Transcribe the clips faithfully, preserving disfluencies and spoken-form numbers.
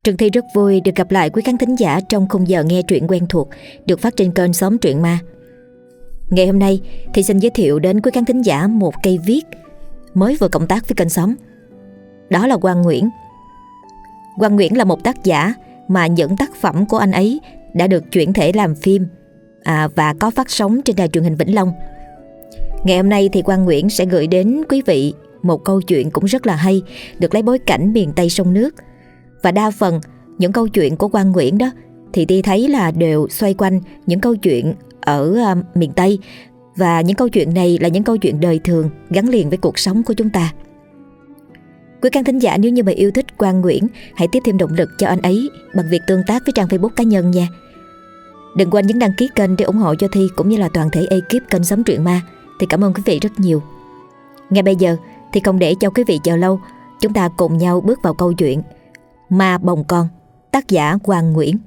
Trần Thi rất vui được gặp lại quý khán thính giả trong khung giờ nghe truyện quen thuộc được phát trên kênh Xóm Truyện Ma. Ngày hôm nay thì xin giới thiệu đến quý khán thính giả một cây viết mới vừa cộng tác với kênh Xóm. Đó là Quang Nguyễn. Quang Nguyễn là một tác giả mà những tác phẩm của anh ấy đã được chuyển thể làm phim à, và có phát sóng trên đài truyền hình Vĩnh Long. Ngày hôm nay thì Quang Nguyễn sẽ gửi đến quý vị một câu chuyện cũng rất là hay, được lấy bối cảnh miền Tây sông nước. Và đa phần những câu chuyện của Quang Nguyễn đó thì Ti thấy là đều xoay quanh những câu chuyện ở uh, miền Tây. Và những câu chuyện này là những câu chuyện đời thường gắn liền với cuộc sống của chúng ta. Quý khán thính giả nếu như mà yêu thích Quang Nguyễn, hãy tiếp thêm động lực cho anh ấy bằng việc tương tác với trang Facebook cá nhân nha. Đừng quên nhấn đăng ký kênh để ủng hộ cho Thi cũng như là toàn thể ekip kênh Xóm Truyện Ma. Thì cảm ơn quý vị rất nhiều. Ngay bây giờ thì không để cho quý vị chờ lâu, chúng ta cùng nhau bước vào câu chuyện Ma Bồng Con, tác giả Quang Nguyễn.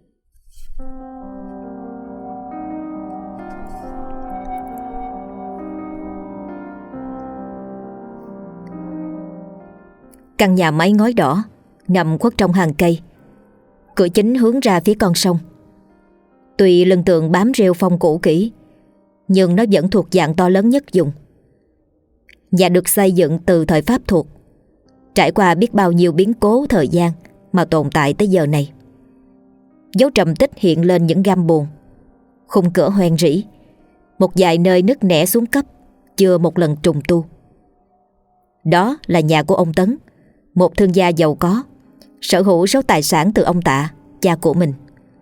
Căn nhà mái ngói đỏ nằm khuất trong hàng cây, cửa chính hướng ra phía con sông. Tuy lưng tường bám rêu phong cũ kỹ, nhưng nó vẫn thuộc dạng to lớn nhất vùng. Nhà được xây dựng từ thời Pháp thuộc, trải qua biết bao nhiêu biến cố thời gian mà tồn tại tới giờ này. Dấu trầm tích hiện lên những gam buồn, khung cửa hoen rỉ, một vài nơi nứt nẻ xuống cấp, chưa một lần trùng tu. Đó là nhà của ông Tấn, một thương gia giàu có, sở hữu số tài sản từ ông Tạ, cha của mình.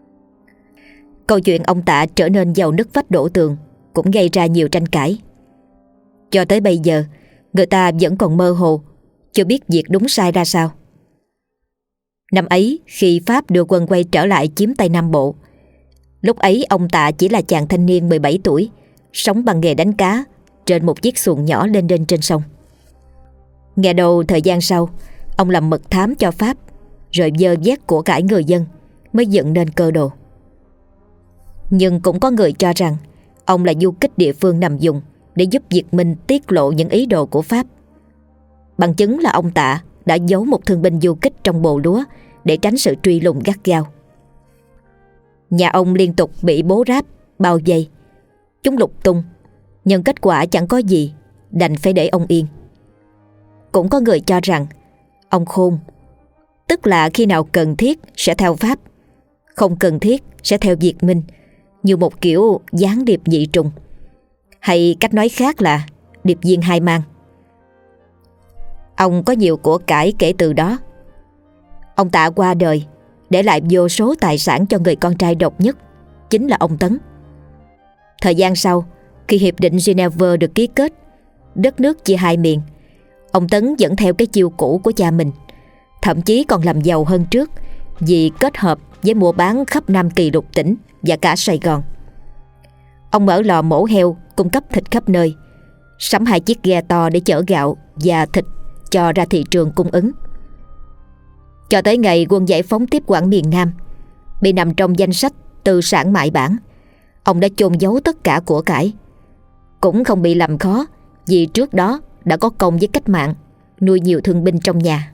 Câu chuyện ông Tạ trở nên giàu nứt vách đổ tường cũng gây ra nhiều tranh cãi. Cho tới bây giờ, người ta vẫn còn mơ hồ, chưa biết việc đúng sai ra sao. Năm ấy, khi Pháp đưa quân quay trở lại chiếm Tây Nam Bộ, lúc ấy ông Tạ chỉ là chàng thanh niên mười bảy tuổi, sống bằng nghề đánh cá trên một chiếc xuồng nhỏ lênh đênh trên sông. Nghe đầu thời gian sau, ông làm mật thám cho Pháp, rồi dơ vét của cải người dân mới dựng nên cơ đồ. Nhưng cũng có người cho rằng ông là du kích địa phương nằm vùng để giúp Việt Minh tiết lộ những ý đồ của Pháp. Bằng chứng là ông Tạ đã giấu một thương binh du kích trong bồ lúa để tránh sự truy lùng gắt gao. Nhà ông liên tục bị bố ráp, bao vây. Chúng lục tung, nhưng kết quả chẳng có gì, đành phải để ông yên. Cũng có người cho rằng ông khôn, tức là khi nào cần thiết sẽ theo Pháp, không cần thiết sẽ theo Việt Minh, như một kiểu gián điệp nhị trùng, hay cách nói khác là điệp viên hai mang. Ông có nhiều của cải kể từ đó. Ông Tạ qua đời để lại vô số tài sản cho người con trai độc nhất, chính là ông Tấn. Thời gian sau, khi Hiệp định Geneva được ký kết, đất nước chia hai miền, ông Tấn vẫn theo cái chiêu cũ của cha mình, thậm chí còn làm giàu hơn trước vì kết hợp với mua bán khắp Nam Kỳ lục tỉnh và cả Sài Gòn. Ông mở lò mổ heo cung cấp thịt khắp nơi, sắm hai chiếc ghe to để chở gạo và thịt cho ra thị trường cung ứng. Cho tới ngày quân giải phóng tiếp quản miền Nam, bị nằm trong danh sách tư sản mại bản, ông đã chôn giấu tất cả của cải. Cũng không bị làm khó, vì trước đó đã có công với cách mạng, nuôi nhiều thương binh trong nhà.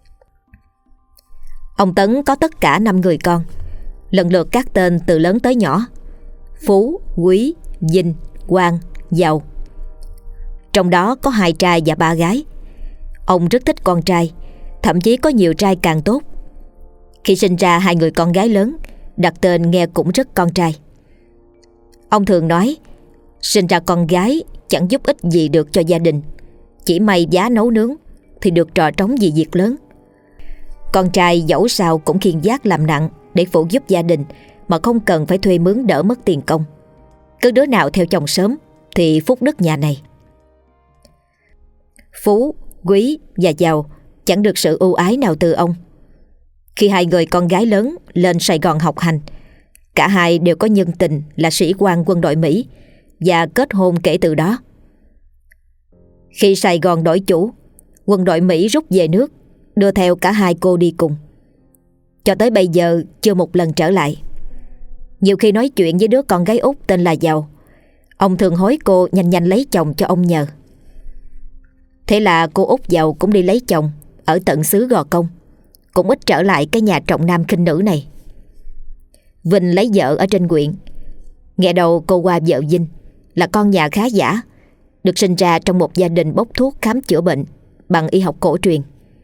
Ông Tấn có tất cả năm người con, lần lượt các tên từ lớn tới nhỏ: Phú, Quý, Vinh, Quang, Giàu. Trong đó có hai trai và ba gái. Ông rất thích con trai, thậm chí có nhiều trai càng tốt. Khi sinh ra hai người con gái lớn, đặt tên nghe cũng rất con trai. Ông thường nói, sinh ra con gái chẳng giúp ích gì được cho gia đình, chỉ may giá nấu nướng thì được trò trống vì việc lớn. Con trai dẫu sao cũng khiêng vác làm nặng để phụ giúp gia đình, mà không cần phải thuê mướn đỡ mất tiền công. Cứ đứa nào theo chồng sớm thì phúc đức nhà này. Phú, Quý và Giàu chẳng được sự ưu ái nào từ ông. Khi hai người con gái lớn lên Sài Gòn học hành, cả hai đều có nhân tình là sĩ quan quân đội Mỹ và kết hôn kể từ đó. Khi Sài Gòn đổi chủ, quân đội Mỹ rút về nước, đưa theo cả hai cô đi cùng. Cho tới bây giờ chưa một lần trở lại. Nhiều khi nói chuyện với đứa con gái út tên là Giàu, ông thường hối cô nhanh nhanh lấy chồng cho ông nhờ. Thế là cô út Giàu cũng đi lấy chồng ở tận xứ Gò Công, cũng ít trở lại cái nhà trọng nam khinh nữ này. Vinh lấy vợ ở trên huyện. Nghe đầu cô qua vợ Vinh là con nhà khá giả, được sinh ra trong một gia đình bốc thuốc khám chữa bệnh bằng y học cổ truyền.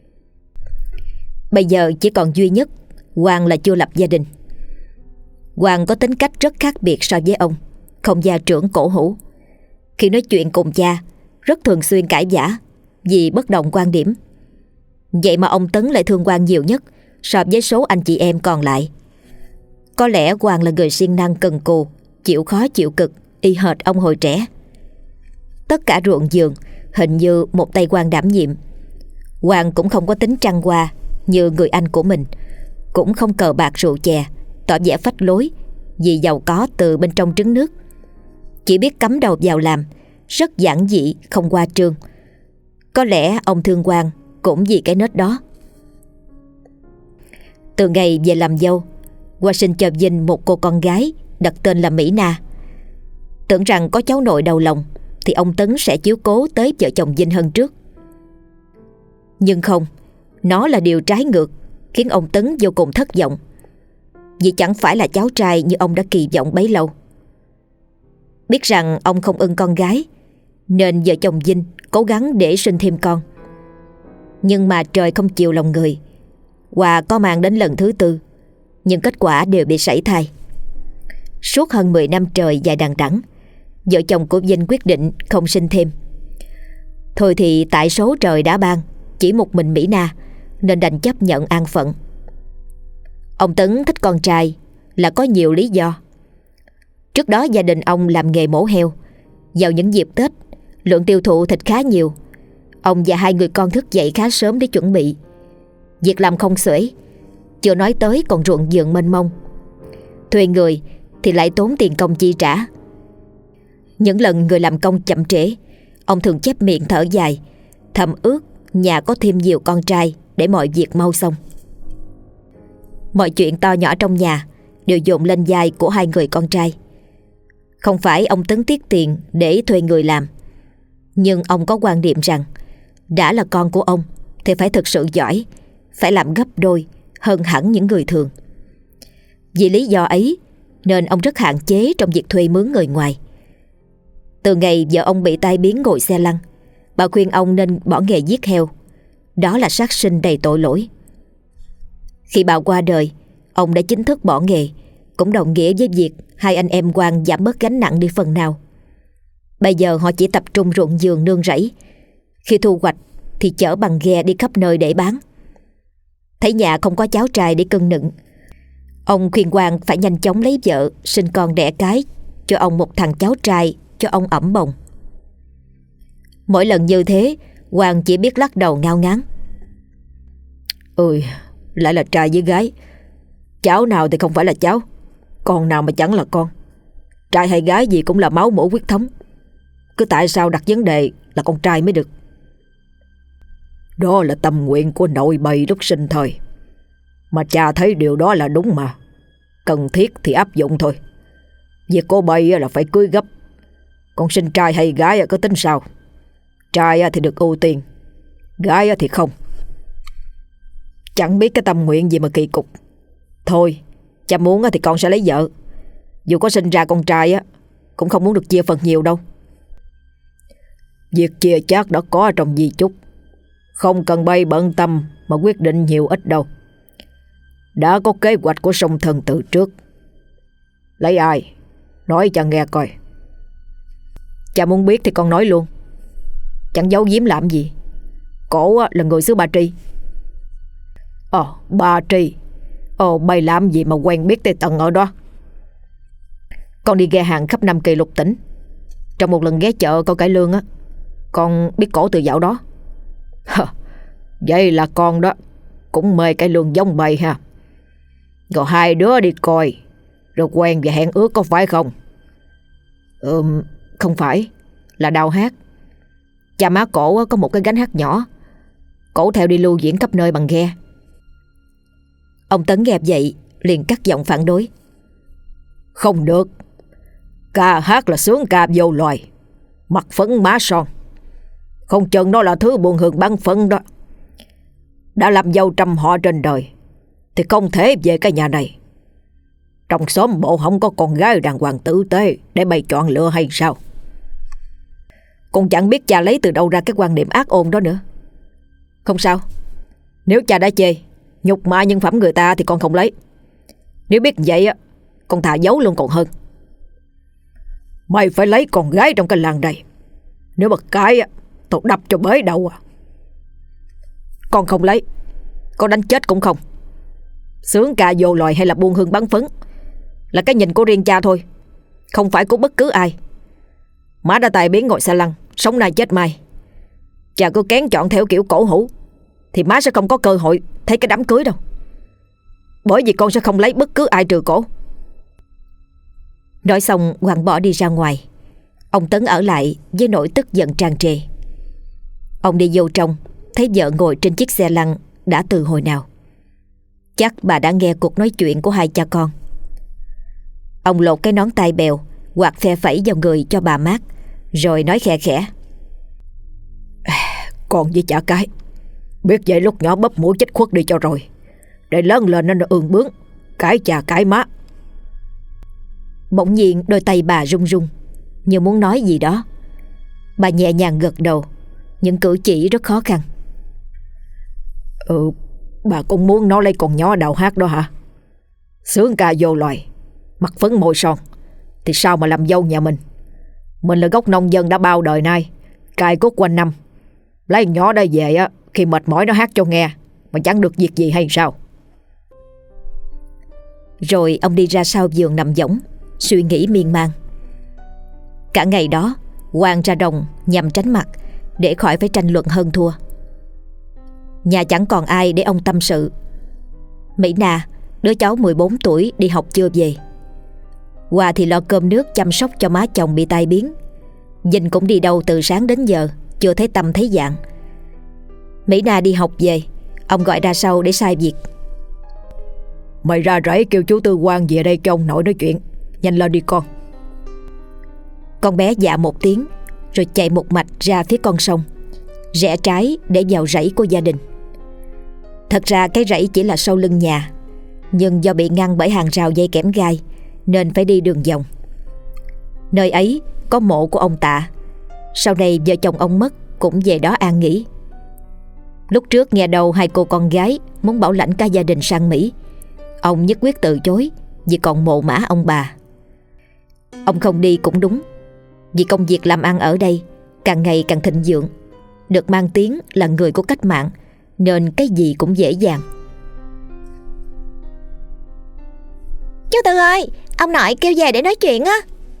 Bây giờ chỉ còn duy nhất Quang là chưa lập gia đình. Quang có tính cách rất khác biệt so với ông, không gia trưởng cổ hủ. Khi nói chuyện cùng cha rất thường xuyên cãi vã vì bất đồng quan điểm. Vậy mà ông Tấn lại thương Quang nhiều nhất so với số anh chị em còn lại. Có lẽ Quang là người siêng năng cần cù, chịu khó chịu cực, y hệt ông hồi trẻ. Tất cả ruộng vườn hình như một tay Quang đảm nhiệm. Quang cũng không có tính trăng hoa như người anh của mình, cũng không cờ bạc rượu chè, tỏ vẻ phách lối vì giàu có từ bên trong trứng nước. Chỉ biết cắm đầu vào làm, rất giản dị, không hoa trương. Có lẽ ông thương Quang cũng vì cái nết đó. Từ ngày về làm dâu, Hoa sinh cho Vinh một cô con gái đặt tên là Mỹ Na. Tưởng rằng có cháu nội đầu lòng thì ông Tấn sẽ chiếu cố tới vợ chồng Vinh hơn trước. Nhưng không, nó là điều trái ngược, khiến ông Tấn vô cùng thất vọng. Vì chẳng phải là cháu trai như ông đã kỳ vọng bấy lâu. Biết rằng ông không ưng con gái, nên vợ chồng Vinh cố gắng để sinh thêm con. Nhưng mà trời không chiều lòng người. Hoa có mang đến lần thứ tư, nhưng kết quả đều bị sảy thai. Suốt hơn mười năm trời dài đằng đẵng, vợ chồng của Vinh quyết định không sinh thêm. Thôi thì tại số trời đã ban chỉ một mình Mỹ Na, nên đành chấp nhận an phận. Ông Tấn thích con trai là có nhiều lý do. Trước đó gia đình ông làm nghề mổ heo. Vào những dịp Tết, lượng tiêu thụ thịt khá nhiều. Ông và hai người con thức dậy khá sớm để chuẩn bị. Việc làm không xuể, chưa nói tới còn ruộng vườn mênh mông. Thuê người thì lại tốn tiền công chi trả. Những lần người làm công chậm trễ, ông thường chép miệng thở dài, thầm ước nhà có thêm nhiều con trai để mọi việc mau xong. Mọi chuyện to nhỏ trong nhà đều dồn lên vai của hai người con trai. Không phải ông Tấn tiếc tiền để thuê người làm, nhưng ông có quan niệm rằng đã là con của ông thì phải thực sự giỏi, phải làm gấp đôi hơn hẳn những người thường. Vì lý do ấy nên ông rất hạn chế trong việc thuê mướn người ngoài. Từ ngày vợ ông bị tai biến ngồi xe lăn, bà khuyên ông nên bỏ nghề giết heo. Đó là sát sinh đầy tội lỗi. Khi bà qua đời, ông đã chính thức bỏ nghề, cũng đồng nghĩa với việc hai anh em Quang giảm bớt gánh nặng đi phần nào. Bây giờ họ chỉ tập trung ruộng vườn nương rẫy. Khi thu hoạch thì chở bằng ghe đi khắp nơi để bán. Thấy nhà không có cháu trai để cưng nựng, ông khuyên Quang phải nhanh chóng lấy vợ, sinh con đẻ cái, cho ông một thằng cháu trai cho ông ẵm bồng. Mỗi lần như thế, Quang chỉ biết lắc đầu ngao ngán. Ôi, lại là trai với gái. Cháu nào thì không phải là cháu, con nào mà chẳng là con. Trai hay gái gì cũng là máu mủ huyết thống. Cứ tại sao đặt vấn đề là con trai mới được? Đó là tâm nguyện của nội bày lúc sinh thời, mà cha thấy điều đó là đúng mà. Cần thiết thì áp dụng thôi. Việc cô bày là phải cưới gấp. Con sinh trai hay gái có tính sao? Trai thì được ưu tiên, gái thì không. Chẳng biết cái tâm nguyện gì mà kỳ cục. Thôi, cha muốn thì con sẽ lấy vợ. Dù có sinh ra con trai á, cũng không muốn được chia phần nhiều đâu. Việc chia chác đã có trong di chúc, không cần bay bận tâm mà quyết định nhiều ít đâu. Đã có kế hoạch của song thần từ trước. Lấy ai? Nói cho nghe coi. Cha muốn biết thì con nói luôn, chẳng giấu giếm làm gì. Cổ là người xứ Ba Tri. Ồ, Ba Tri. Ồ, bay làm gì mà quen biết tới tận ở đó? Con đi ghe hàng khắp năm kỳ lục tỉnh. Trong một lần ghé chợ Câu Cải Lương á, con biết cổ từ dạo đó. Vậy là con đó cũng mê cải lương giống bầy ha. Rồi hai đứa đi coi, rồi quen và hẹn ước có phải không? Ừm, không phải, là đào hát. Cha má cổ có một cái gánh hát nhỏ, cổ theo đi lưu diễn khắp nơi bằng ghe. Ông Tấn nghe vậy liền cắt giọng phản đối. Không được. Ca hát là sướng ca vô loài, mặt phấn má son. Không chừng nó là thứ buồn hưởng băng phận đó. đã làm dâu trăm họ trên đời thì không thể về cái nhà này. Trong xóm bộ không có con gái đàng hoàng tử tế để bày chọn lựa hay sao? Con chẳng biết cha lấy từ đâu ra cái quan niệm ác ôn đó nữa. Không sao, nếu cha đã chê nhục mạ nhân phẩm người ta thì con không lấy. Nếu biết vậy á, con thà giấu luôn còn hơn. Mày phải lấy con gái trong cái làng này. Nếu mà cái á, tao đập cho bới đầu à. Con không lấy, con đánh chết cũng không. Sướng ca vô loài hay là buôn hương bắn phấn là cái nhìn của riêng cha thôi, không phải của bất cứ ai. Má đã tài biến ngồi xe lăn, sống nay chết mai. Cha cứ kén chọn theo kiểu cổ hủ thì má sẽ không có cơ hội thấy cái đám cưới đâu. Bởi vì con sẽ không lấy bất cứ ai trừ cổ. Nói xong Hoàng bỏ đi ra ngoài. Ông Tấn ở lại với nỗi tức giận tràn trề. Ông đi vô trong, thấy vợ ngồi trên chiếc xe lăn đã từ hồi nào. Chắc bà đã nghe cuộc nói chuyện của hai cha con. Ông lột cái nón tai bèo, quạt phe phẩy vào người cho bà mát, rồi nói khẽ khẽ: Con với chả cái biết vậy lúc nhỏ bóp mũi chết khuất đi cho rồi, để lớn lên nó ương bướng cái cha cái má. Bỗng nhiên đôi tay bà run run như muốn nói gì đó. Bà nhẹ nhàng gật đầu, những cử chỉ rất khó khăn. Ừ, bà cũng muốn nó lấy con nhỏ đào hát đó hả? Sướng ca vô loài, mặt phấn môi son thì sao mà làm dâu nhà mình? Mình là gốc nông dân đã bao đời nay, cài cốt quanh năm. Lấy nhỏ đây về á, khi mệt mỏi nó hát cho nghe mà chẳng được việc gì hay sao? Rồi ông đi ra sau vườn nằm võng, suy nghĩ miên man. Cả ngày đó Hoàng ra đồng nhằm tránh mặt, để khỏi phải tranh luận hơn thua. Nhà chẳng còn ai để ông tâm sự. Mỹ Na, đứa cháu mười bốn tuổi đi học chưa về. Hòa thì lo cơm nước chăm sóc cho má chồng bị tai biến. Dinh cũng đi đâu từ sáng đến giờ chưa thấy tâm thấy dạng. Mỹ Na đi học về, ông gọi ra sau để sai việc. Mày ra rẫy kêu chú Tư Quang về đây cho ông nội nói chuyện. Nhanh lên đi con. Con bé dạ một tiếng, rồi chạy một mạch ra phía con sông, rẽ trái để vào rẫy của gia đình. Thật ra cái rẫy chỉ là sau lưng nhà, nhưng do bị ngăn bởi hàng rào dây kẽm gai nên phải đi đường vòng. Nơi ấy có mộ của ông Tạ. Sau này vợ chồng ông mất cũng về đó an nghỉ. Lúc trước nghe đầu hai cô con gái muốn bảo lãnh cả gia đình sang Mỹ, ông nhất quyết từ chối vì còn mộ mã ông bà. Ông không đi cũng đúng, vì công việc làm ăn ở đây càng ngày càng thịnh vượng, được mang tiếng là người của cách mạng, nên cái gì cũng dễ dàng. Chú Tư ơi, ông nội kêu về để nói chuyện á.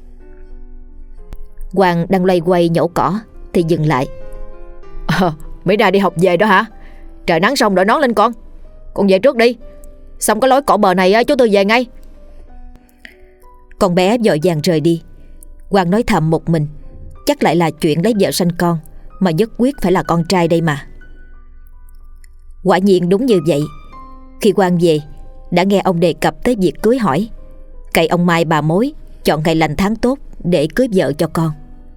Hoàng đang loay quay nhổ cỏ thì dừng lại. À, Mỹ Na đi học về đó hả? Trời nắng xong đội nón lên con. Con về trước đi, xong cái lối cỏ bờ này chú Tư về ngay. Con bé vội vàng rời đi. Hoàng nói thầm một mình, chắc lại là chuyện lấy vợ sanh con, mà nhất quyết phải là con trai đây mà. Quả nhiên đúng như vậy. Khi Hoàng về, đã nghe ông đề cập tới việc cưới hỏi. Cậy ông Mai bà mối chọn ngày lành tháng tốt để cưới vợ cho con.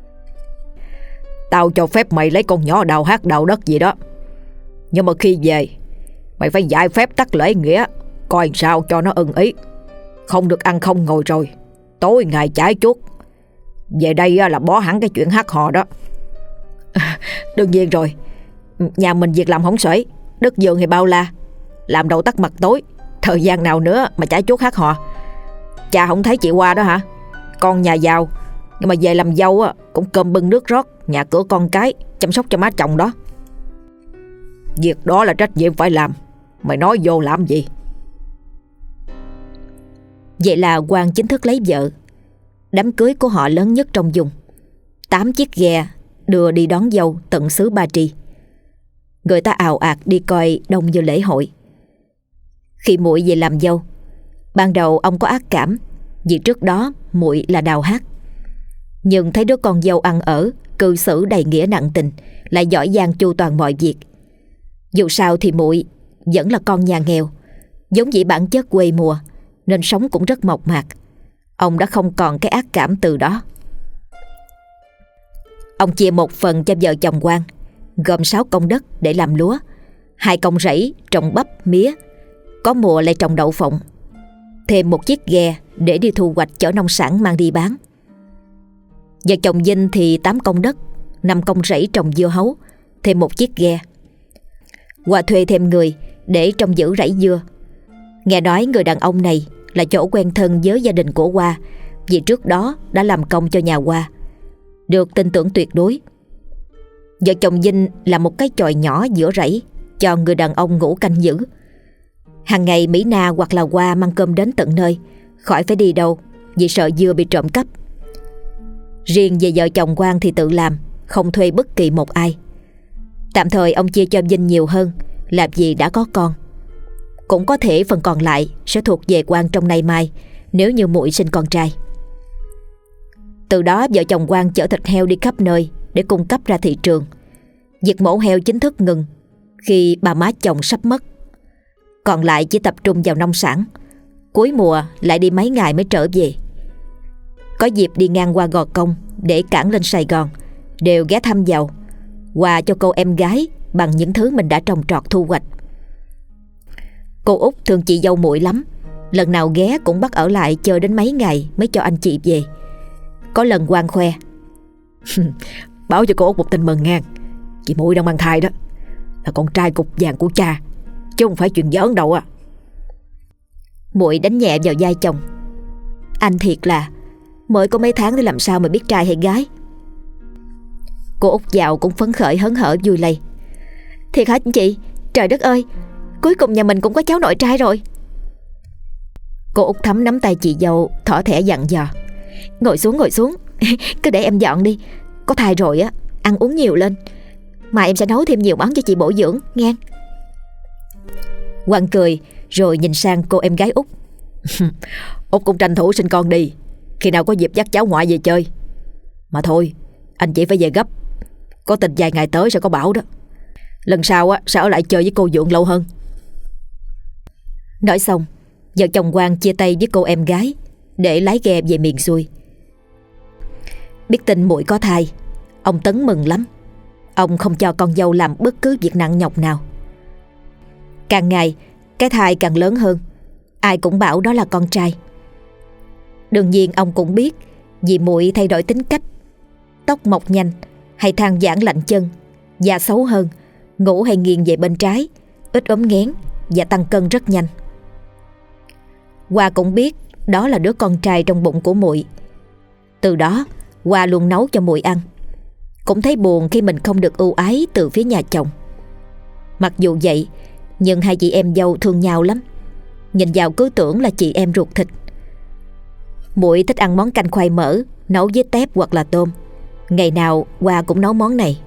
Tao cho phép mày lấy con nhỏ đào hát đào đất gì đó, nhưng mà khi về mày phải dạy phép tắc lễ nghĩa, coi sao cho nó ưng ý. Không được ăn không ngồi rồi, tối ngày trái chuốt. Về đây là bỏ hẳn cái chuyện hát hò đó. Đương nhiên rồi, nhà mình việc làm hổng xuể, đất vườn thì bao la, làm đầu tắt mặt tối, thời gian nào nữa mà trái chuốt hát hò. Cha không thấy chị qua đó hả? Con nhà giàu, nhưng mà về làm dâu cũng cơm bưng nước rót, nhà cửa con cái, chăm sóc cho má chồng đó. Việc đó là trách nhiệm phải làm, mày nói vô làm gì? Vậy là Hoàng chính thức lấy vợ. Đám cưới của họ lớn nhất trong vùng. Tám chiếc ghe đưa đi đón dâu tận xứ Ba Tri. Người ta ào ạt đi coi đông như lễ hội. Khi muội về làm dâu, ban đầu ông có ác cảm, vì trước đó muội là đào hát. Nhưng thấy đứa con dâu ăn ở, cư xử đầy nghĩa nặng tình, lại giỏi giang chu toàn mọi việc. Dù sao thì muội vẫn là con nhà nghèo, giống dĩ bản chất quê mùa, nên sống cũng rất mộc mạc. Ông đã không còn cái ác cảm từ đó. Ông chia một phần cho vợ chồng Quang, gồm sáu công đất để làm lúa, Hai công rẫy trồng bắp, mía, có mùa lại trồng đậu phộng, thêm một chiếc ghe để đi thu hoạch chở nông sản mang đi bán. Vợ chồng Vinh thì tám công đất, năm công rẫy trồng dưa hấu, thêm một chiếc ghe. Hoa thuê thêm người để trông giữ rẫy dưa. Nghe nói người đàn ông này là chỗ quen thân với gia đình của Hoa, vì trước đó đã làm công cho nhà Hoa, được tin tưởng tuyệt đối. Vợ chồng Vinh là một cái chòi nhỏ giữa rẫy cho người đàn ông ngủ canh giữ. Hàng ngày Mỹ Na hoặc là Hoa mang cơm đến tận nơi, khỏi phải đi đâu vì sợ dưa bị trộm cắp. Riêng về vợ chồng Quang thì tự làm, không thuê bất kỳ một ai. Tạm thời ông chia cho Vinh nhiều hơn, làm gì đã có con. Cũng có thể phần còn lại sẽ thuộc về Quang trong nay mai, nếu như muội sinh con trai. Từ đó vợ chồng Quang chở thịt heo đi khắp nơi để cung cấp ra thị trường. Việc mổ heo chính thức ngừng khi bà má chồng sắp mất. Còn lại chỉ tập trung vào nông sản. Cuối mùa lại đi mấy ngày mới trở về. Có dịp đi ngang qua Gò Công để cảng lên Sài Gòn, đều ghé thăm vào, quà cho cô em gái bằng những thứ mình đã trồng trọt thu hoạch. Cô Út thương chị dâu muội lắm, lần nào ghé cũng bắt ở lại chơi đến mấy ngày mới cho anh chị về. Có lần Quang khoe: Báo cho cô Út một tin mừng ngang, chị muội đang mang thai đó, là con trai cục vàng của cha, chứ không phải chuyện giỡn đâu à. Muội đánh nhẹ vào vai chồng: Anh thiệt là mới có mấy tháng thì làm sao mà biết trai hay gái. Cô Út dạo cũng phấn khởi hớn hở vui lây: Thiệt hả chị? Trời đất ơi, cuối cùng nhà mình cũng có cháu nội trai rồi. Cô Út Thắm nắm tay chị dâu thỏ thẻ dặn dò: Ngồi xuống ngồi xuống, cứ để em dọn đi. Có thai rồi á, ăn uống nhiều lên, mà em sẽ nấu thêm nhiều món cho chị bổ dưỡng nghe. Quang cười rồi nhìn sang cô em gái Út: Út cũng tranh thủ sinh con đi, khi nào có dịp dắt cháu ngoại về chơi. Mà thôi, anh chỉ phải về gấp, có tình vài ngày tới sẽ có bảo đó. Lần sau á sẽ ở lại chơi với cô Dượng lâu hơn. Nói xong, vợ chồng Quang chia tay với cô em gái để lái ghe về miền xuôi. Biết tin muội có thai, ông Tấn mừng lắm. Ông không cho con dâu làm bất cứ việc nặng nhọc nào. Càng ngày cái thai càng lớn hơn, ai cũng bảo đó là con trai. Đương nhiên ông cũng biết vì muội thay đổi tính cách, tóc mọc nhanh hay than vãn lạnh chân, da xấu hơn, ngủ hay nghiêng về bên trái, ít ốm nghén và tăng cân rất nhanh. Hoa cũng biết đó là đứa con trai trong bụng của muội. Từ đó Hoa luôn nấu cho muội ăn. Cũng thấy buồn khi mình không được ưu ái từ phía nhà chồng. Mặc dù vậy, nhưng hai chị em dâu thương nhau lắm. Nhìn vào cứ tưởng là chị em ruột thịt. Muội thích ăn món canh khoai mỡ nấu với tép hoặc là tôm. Ngày nào Hoa cũng nấu món này.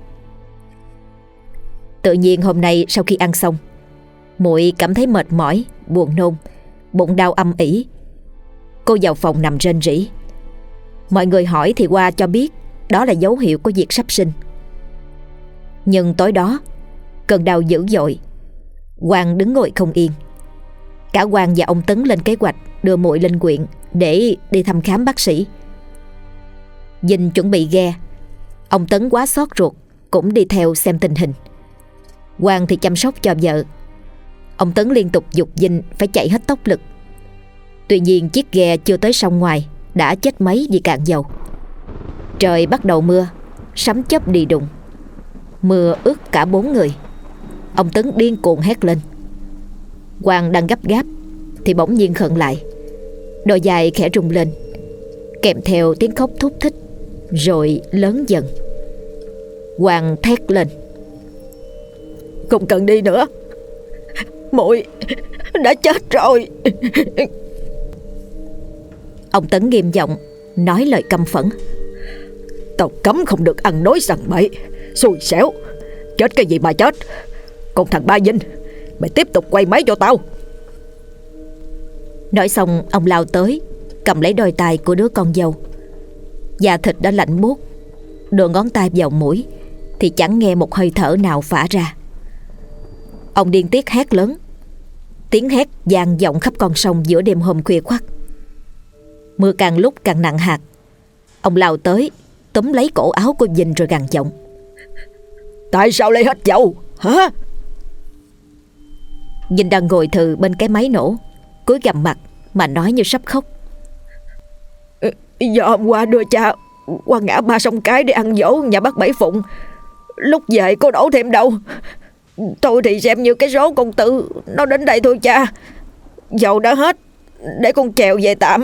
Tự nhiên hôm nay sau khi ăn xong, muội cảm thấy mệt mỏi, buồn nôn, bụng đau âm ỉ. Cô vào phòng nằm rên rỉ. Mọi người hỏi thì Hoa cho biết đó là dấu hiệu của việc sắp sinh. Nhưng tối đó, cơn đau dữ dội, Quang đứng ngồi không yên. Cả Quang và ông Tấn lên kế hoạch đưa muội lên huyện để đi thăm khám bác sĩ. Vinh chuẩn bị ghe, ông Tấn quá xót ruột cũng đi theo xem tình hình. Quang thì chăm sóc cho vợ. Ông Tấn liên tục giục Vinh phải chạy hết tốc lực. Tuy nhiên chiếc ghe chưa tới sông ngoài đã chết máy vì cạn dầu. Trời bắt đầu mưa, sấm chớp đi đùng. Mưa ướt cả bốn người. Ông Tấn điên cuồng hét lên. Quang đang gấp gáp thì bỗng nhiên khựng lại. Đôi giày khẽ rung lên, kèm theo tiếng khóc thút thít, rồi lớn dần. Quang thét lên: Không cần đi nữa, muội đã chết rồi. Ông Tấn nghiêm giọng nói lời căm phẫn: Tao cấm không được ăn nói sằng bậy, xui xẻo. Chết cái gì mà chết. Còn thằng Ba Vinh, mày tiếp tục quay máy cho tao. Nói xong ông lao tới, cầm lấy đôi tay của đứa con dâu. Da thịt đã lạnh buốt, đưa ngón tay vào mũi thì chẳng nghe một hơi thở nào phả ra. Ông điên tiết hét lớn. Tiếng hét vang vọng khắp con sông giữa đêm hôm khuya khoắt. Mưa càng lúc càng nặng hạt. Ông lao tới, túm lấy cổ áo của Vinh rồi gằn giọng: Tại sao lại hết dầu hả? Dinh đang ngồi thừ bên cái máy nổ, cúi gằm mặt mà nói như sắp khóc. Do hôm qua đưa cha qua ngã ba sông Cái để ăn dỗ nhà bác Bảy Phụng, lúc về cô đổ thêm đâu. Thôi thì xem như cái số con Tư nó đến đây thôi cha. Dầu đã hết, để con chèo về tạm.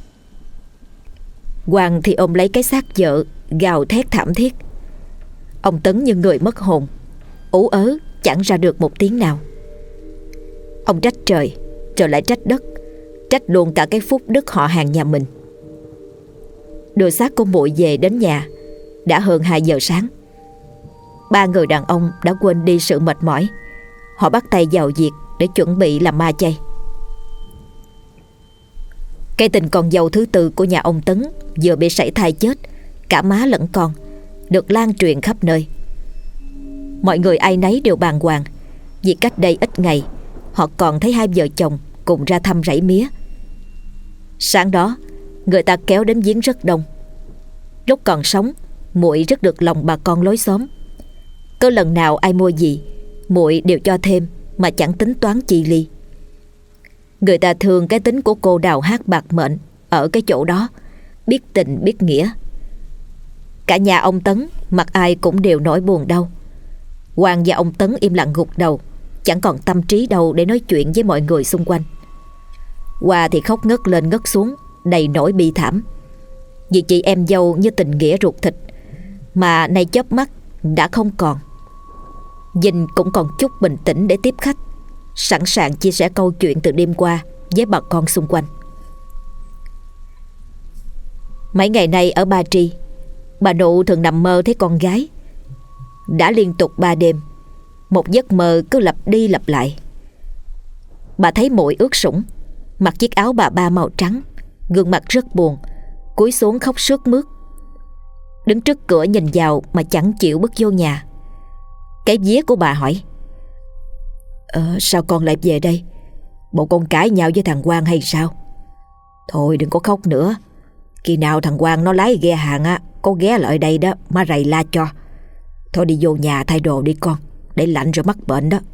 Hoàng thì ôm lấy cái xác vợ, gào thét thảm thiết. Ông Tấn như người mất hồn, ú ớ chẳng ra được một tiếng nào. Ông trách trời, rồi lại trách đất, trách luôn cả cái phúc đức họ hàng nhà mình. Đưa xác cô muội về đến nhà đã hơn hai giờ sáng. Ba người đàn ông đã quên đi sự mệt mỏi. Họ bắt tay vào việc để chuẩn bị làm ma chay. Cái tình con dâu thứ tư của nhà ông Tấn vừa bị sảy thai chết, cả má lẫn con, được lan truyền khắp nơi. Mọi người ai nấy đều bàng hoàng, vì cách đây ít ngày họ còn thấy hai vợ chồng cùng ra thăm rẫy mía. Sáng đó người ta kéo đến viếng rất đông. Lúc còn sống, muội rất được lòng bà con lối xóm. Có lần nào ai mua gì, muội đều cho thêm mà chẳng tính toán chi ly. Người ta thương cái tính của cô đào hát bạc mệnh ở cái chỗ đó, biết tình biết nghĩa. Cả nhà ông Tấn mặt ai cũng đều nỗi buồn đau. Hoàng và ông Tấn im lặng gục đầu, chẳng còn tâm trí đâu để nói chuyện với mọi người xung quanh. Hoa thì khóc ngất lên ngất xuống, đầy nỗi bi thảm. Vì chị em dâu như tình nghĩa ruột thịt mà nay chớp mắt đã không còn. Dinh cũng còn chút bình tĩnh để tiếp khách, sẵn sàng chia sẻ câu chuyện từ đêm qua với bà con xung quanh. Mấy ngày nay ở Ba Tri, bà Nụ thường nằm mơ thấy con gái. Đã liên tục ba đêm, một giấc mơ cứ lặp đi lặp lại. Bà thấy muội ướt sũng, mặc chiếc áo bà ba màu trắng, gương mặt rất buồn, cúi xuống khóc sướt mướt. Đứng trước cửa nhìn vào mà chẳng chịu bước vô nhà. Cái vía của bà hỏi: ờ, sao con lại về đây? Bộ con cãi nhau với thằng Quang hay sao? Thôi đừng có khóc nữa. Khi nào thằng Quang nó lái ghe hàng á, có ghé lại đây đó, má rầy la cho. Thôi đi vô nhà thay đồ đi con, để lạnh rồi mắc bệnh đó.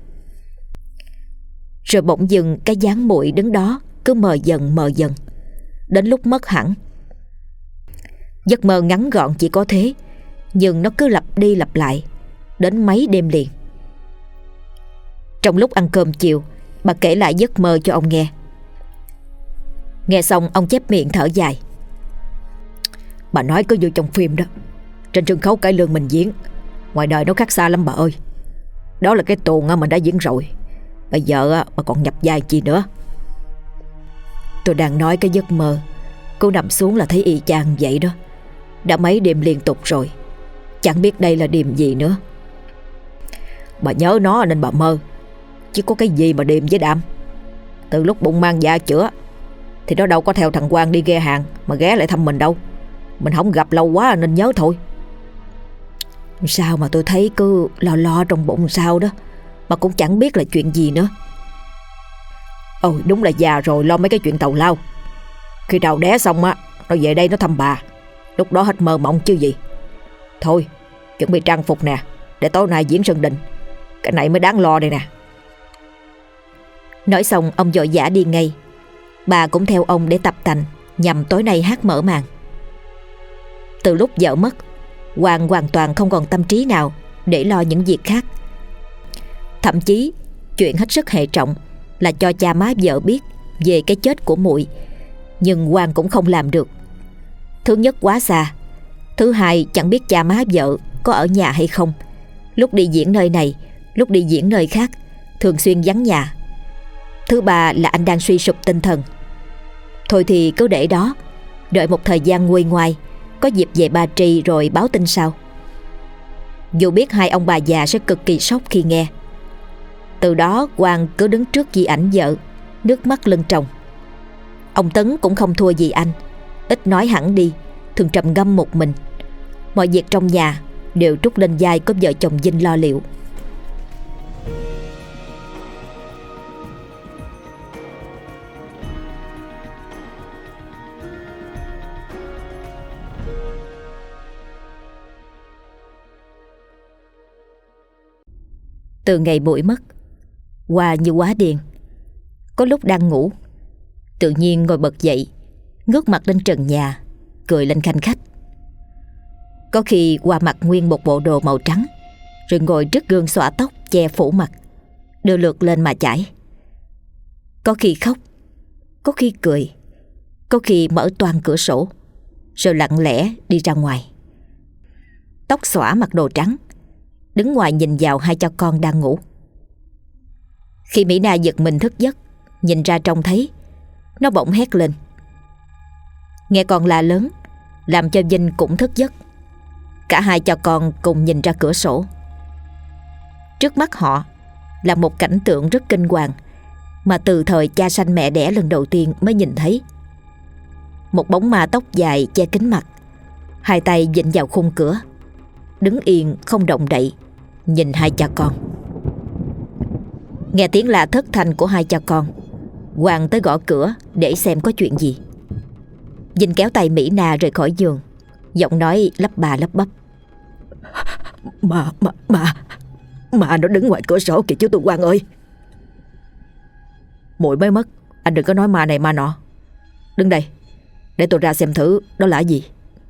Rồi bỗng dưng cái dáng muội đứng đó cứ mờ dần mờ dần, đến lúc mất hẳn. Giấc mơ ngắn gọn chỉ có thế, nhưng nó cứ lặp đi lặp lại đến mấy đêm liền. Trong lúc ăn cơm chiều, bà kể lại giấc mơ cho ông nghe. Nghe xong ông chép miệng thở dài. Bà nói cứ như trong phim đó, trên sân khấu cải lương mình diễn, ngoài đời nó khác xa lắm bà ơi. Đó là cái tuồng mình đã diễn rồi, bây giờ bà còn nhập vai chi nữa. Tôi đang nói cái giấc mơ, cô nằm xuống là thấy y chang vậy đó. Đã mấy đêm liên tục rồi, chẳng biết đây là đêm gì nữa. Bà nhớ nó nên bà mơ, chứ có cái gì mà đêm với đạm. Từ lúc bụng mang dạ chữa thì nó đâu có theo thằng Quang đi ghe hàng mà ghé lại thăm mình đâu. Mình không gặp lâu quá nên nhớ thôi. Sao mà tôi thấy cứ lo lo trong bụng sao đó, mà cũng chẳng biết là chuyện gì nữa. Ôi đúng là già rồi lo mấy cái chuyện tào lao. Khi đào đẻ xong á, nó về đây nó thăm bà, lúc đó hết mơ mộng chứ gì. Thôi chuẩn bị trang phục nè, để tối nay diễn Sơn Đình. Cái này mới đáng lo đây nè. Nói xong ông vội vã đi ngay. Bà cũng theo ông để tập tành, nhằm tối nay hát mở màn. Từ lúc vợ mất, Hoàng hoàn toàn không còn tâm trí nào để lo những việc khác. Thậm chí chuyện hết sức hệ trọng là cho cha má vợ biết về cái chết của muội, nhưng Hoàng cũng không làm được. Thứ nhất quá xa, thứ hai chẳng biết cha má vợ có ở nhà hay không. Lúc đi diễn nơi này, lúc đi diễn nơi khác, thường xuyên vắng nhà. Thứ ba là anh đang suy sụp tinh thần. Thôi thì cứ để đó, đợi một thời gian nguôi ngoai, có dịp về Ba Tri rồi báo tin sau. Dù biết hai ông bà già sẽ cực kỳ sốc khi nghe. Từ đó Quang cứ đứng trước di ảnh vợ, nước mắt lưng tròng. Ông Tấn cũng không thua gì anh, ít nói hẳn đi, thường trầm ngâm một mình. Mọi việc trong nhà đều trút lên vai của vợ chồng Vinh lo liệu. Từ ngày muội mất, Hoa như quá điên. Có lúc đang ngủ, tự nhiên ngồi bật dậy, ngước mặt lên trần nhà, cười lên khanh khách. Có khi Hoa mặc nguyên một bộ đồ màu trắng, rồi ngồi trước gương xõa tóc che phủ mặt, đưa lượt lên mà chải. Có khi khóc, có khi cười, có khi mở toang cửa sổ, rồi lặng lẽ đi ra ngoài. Tóc xõa mặc đồ trắng, đứng ngoài nhìn vào hai cha con đang ngủ. Khi Mỹ Na giật mình thức giấc, nhìn ra trông thấy, nó bỗng hét lên. Nghe con la lớn, làm cho Vinh cũng thức giấc. Cả hai cha con cùng nhìn ra cửa sổ. Trước mắt họ là một cảnh tượng rất kinh hoàng, mà từ thời cha sanh mẹ đẻ lần đầu tiên mới nhìn thấy. Một bóng ma tóc dài che kín mặt, hai tay vịn vào khung cửa, đứng yên không động đậy, nhìn hai cha con. Nghe tiếng la thất thanh của hai cha con, Hoàng tới gõ cửa để xem có chuyện gì. Vinh kéo tay Mỹ Na rời khỏi giường, giọng nói lắp bà lắp bắp. Mà, mà, mà Mà nó đứng ngoài cửa sổ kìa chú Tư Quang ơi. Muội mới mất, anh đừng có nói ma này ma nọ. Đứng đây, để tôi ra xem thử đó là gì.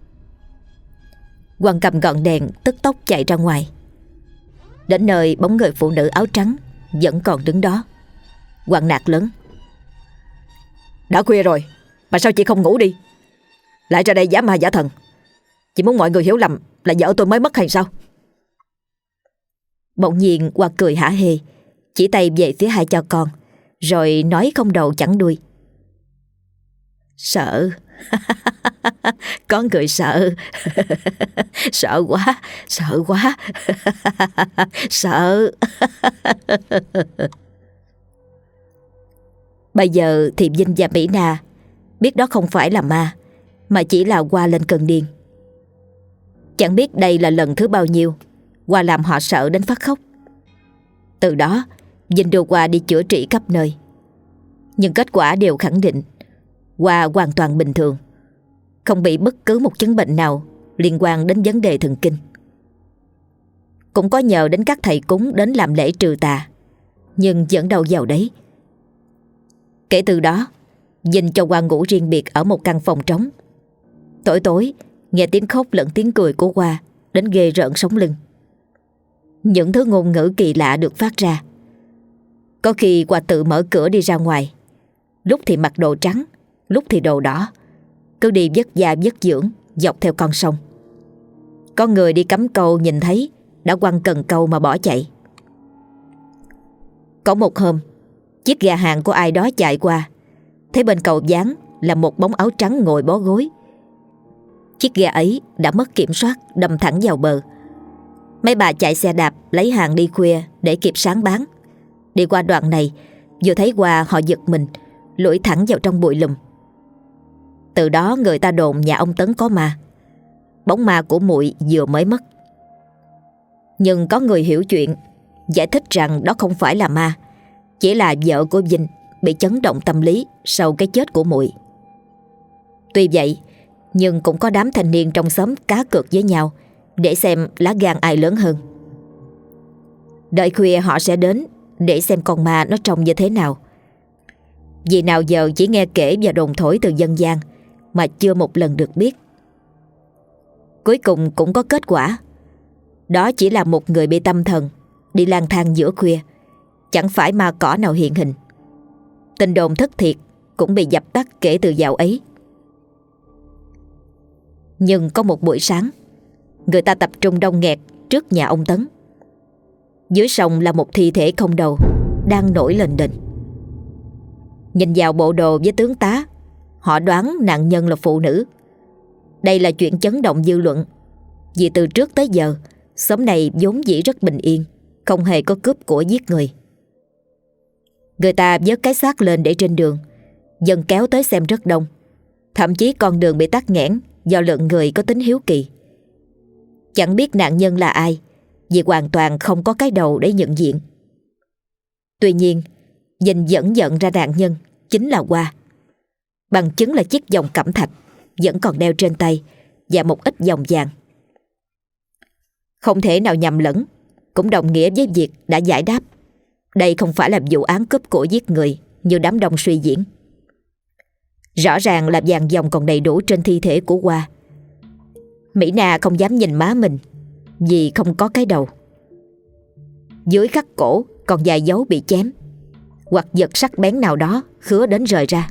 Quang cầm gọn đèn tức tốc chạy ra ngoài. Đến nơi bóng người phụ nữ áo trắng vẫn còn đứng đó. Quang nạt lớn. Đã khuya rồi mà sao chị không ngủ đi, lại ra đây giả ma giả thần? Chị muốn mọi người hiểu lầm là vợ tôi mới mất hay sao? Bỗng nhiên Quang cười hả hê, chỉ tay về phía hai cha con, rồi nói không đầu chẳng đuôi. Sợ. Có người sợ. Sợ quá, sợ quá. Sợ. Bây giờ thì Vinh và Mỹ Na biết đó không phải là ma, mà chỉ là Hoa lên cơn điên. Chẳng biết đây là lần thứ bao nhiêu Hoa làm họ sợ đến phát khóc. Từ đó Vinh đưa Hoa đi chữa trị khắp nơi, nhưng kết quả đều khẳng định Hoa hoàn toàn bình thường, không bị bất cứ một chứng bệnh nào liên quan đến vấn đề thần kinh. Cũng có nhờ đến các thầy cúng đến làm lễ trừ tà, nhưng vẫn đâu vào đấy. Kể từ đó Vinh cho Hoa ngủ riêng biệt ở một căn phòng trống. Tối tối nghe tiếng khóc lẫn tiếng cười của Hoa đến ghê rợn sống lưng. Những thứ ngôn ngữ kỳ lạ được phát ra. Có khi Hoa tự mở cửa đi ra ngoài, lúc thì mặc đồ trắng, lúc thì đồ đỏ, cứ đi vất vả vất vưởng dọc theo con sông. Có người đi cắm câu nhìn thấy đã quăng cần câu mà bỏ chạy. Có một hôm, chiếc ghe hàng của ai đó chạy qua, thấy bên cầu ván là một bóng áo trắng ngồi bó gối. Chiếc ghe ấy đã mất kiểm soát, đâm thẳng vào bờ. Mấy bà chạy xe đạp lấy hàng đi khuya để kịp sáng bán. Đi qua đoạn này, vừa thấy Hoa họ giật mình, lủi thẳng vào trong bụi lùm. Từ đó người ta đồn nhà ông Tấn có ma. Bóng ma của muội vừa mới mất. Nhưng có người hiểu chuyện, giải thích rằng đó không phải là ma, chỉ là vợ của Vinh bị chấn động tâm lý sau cái chết của muội. Tuy vậy, nhưng cũng có đám thanh niên trong xóm cá cược với nhau để xem lá gan ai lớn hơn. Đợi khuya họ sẽ đến để xem con ma nó trông như thế nào. Vì nào giờ chỉ nghe kể và đồn thổi từ dân gian mà chưa một lần được biết. Cuối cùng cũng có kết quả. Đó chỉ là một người bị tâm thần đi lang thang giữa khuya, chẳng phải ma cỏ nào hiện hình. Tin đồn thất thiệt cũng bị dập tắt kể từ dạo ấy. Nhưng có một buổi sáng, người ta tập trung đông nghẹt trước nhà ông Tấn. Dưới sông là một thi thể không đầu đang nổi lên đền. Nhìn vào bộ đồ với tướng tá, họ đoán nạn nhân là phụ nữ. Đây là chuyện chấn động dư luận, vì từ trước tới giờ xóm này vốn dĩ rất bình yên, không hề có cướp của giết người. Người ta vớt cái xác lên để trên đường, dân kéo tới xem rất đông. Thậm chí con đường bị tắc nghẽn do lượng người có tính hiếu kỳ. Chẳng biết nạn nhân là ai, vì hoàn toàn không có cái đầu để nhận diện. Tuy nhiên, Vinh vẫn nhận ra nạn nhân chính là Hoa. Bằng chứng là chiếc vòng cẩm thạch vẫn còn đeo trên tay và một ít vòng vàng. Không thể nào nhầm lẫn, cũng đồng nghĩa với việc đã giải đáp. đây không phải là vụ án cướp của giết người như đám đông suy diễn. Rõ ràng là vàng dòng còn đầy đủ trên thi thể của Hoa. Mỹ Na không dám nhìn má mình vì không có cái đầu. Dưới khắc cổ còn vài dấu bị chém hoặc vật sắc bén nào đó khứa đến rời ra.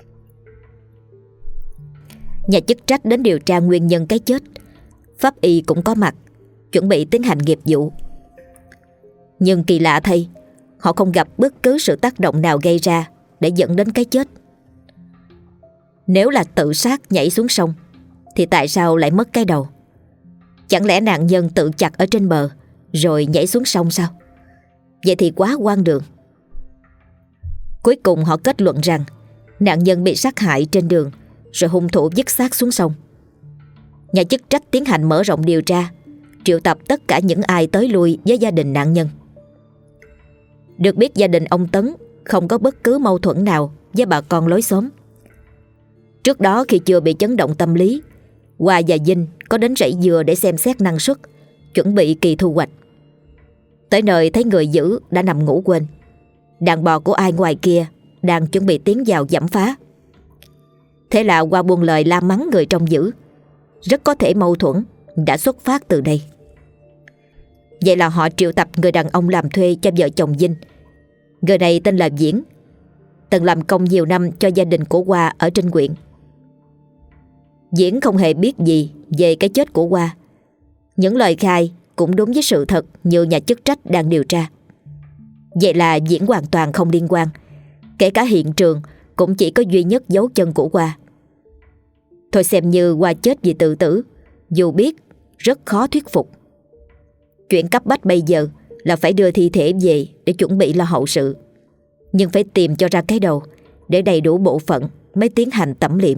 Nhà chức trách đến điều tra nguyên nhân cái chết. Pháp y cũng có mặt, chuẩn bị tiến hành nghiệp vụ. Nhưng kỳ lạ thay, họ không gặp bất cứ sự tác động nào gây ra để dẫn đến cái chết. Nếu là tự sát nhảy xuống sông thì tại sao lại mất cái đầu? Chẳng lẽ nạn nhân tự chặt ở trên bờ rồi nhảy xuống sông sao? Vậy thì quá hoang đường. Cuối cùng họ kết luận rằng nạn nhân bị sát hại trên đường rồi hung thủ vứt xác xuống sông. Nhà chức trách tiến hành mở rộng điều tra, triệu tập tất cả những ai tới lui với gia đình nạn nhân. Được biết gia đình ông Tấn không có bất cứ mâu thuẫn nào với bà con lối xóm. Trước đó khi chưa bị chấn động tâm lý, Hoa và Vinh có đến rẫy dừa để xem xét năng suất, chuẩn bị kỳ thu hoạch. Tới nơi thấy người giữ đã nằm ngủ quên. Đàn bò của ai ngoài kia đang chuẩn bị tiến vào giẫm phá. Thế là Hoa buông lời la mắng người trong giữ. Rất có thể mâu thuẫn đã xuất phát từ đây. Vậy là họ triệu tập người đàn ông làm thuê cho vợ chồng Vinh. Người này tên là Viễn, từng làm công nhiều năm cho gia đình của Hoa ở trên huyện. Viễn không hề biết gì về cái chết của Hoa. Những lời khai cũng đúng với sự thật như nhà chức trách đang điều tra. Vậy là Viễn hoàn toàn không liên quan. Kể cả hiện trường cũng chỉ có duy nhất dấu chân của Hoa. Thôi xem như Hoa chết vì tự tử, dù biết rất khó thuyết phục. Chuyện cấp bách bây giờ là phải đưa thi thể về để chuẩn bị lo hậu sự. Nhưng phải tìm cho ra cái đầu để đầy đủ bộ phận mới tiến hành tẩm liệm.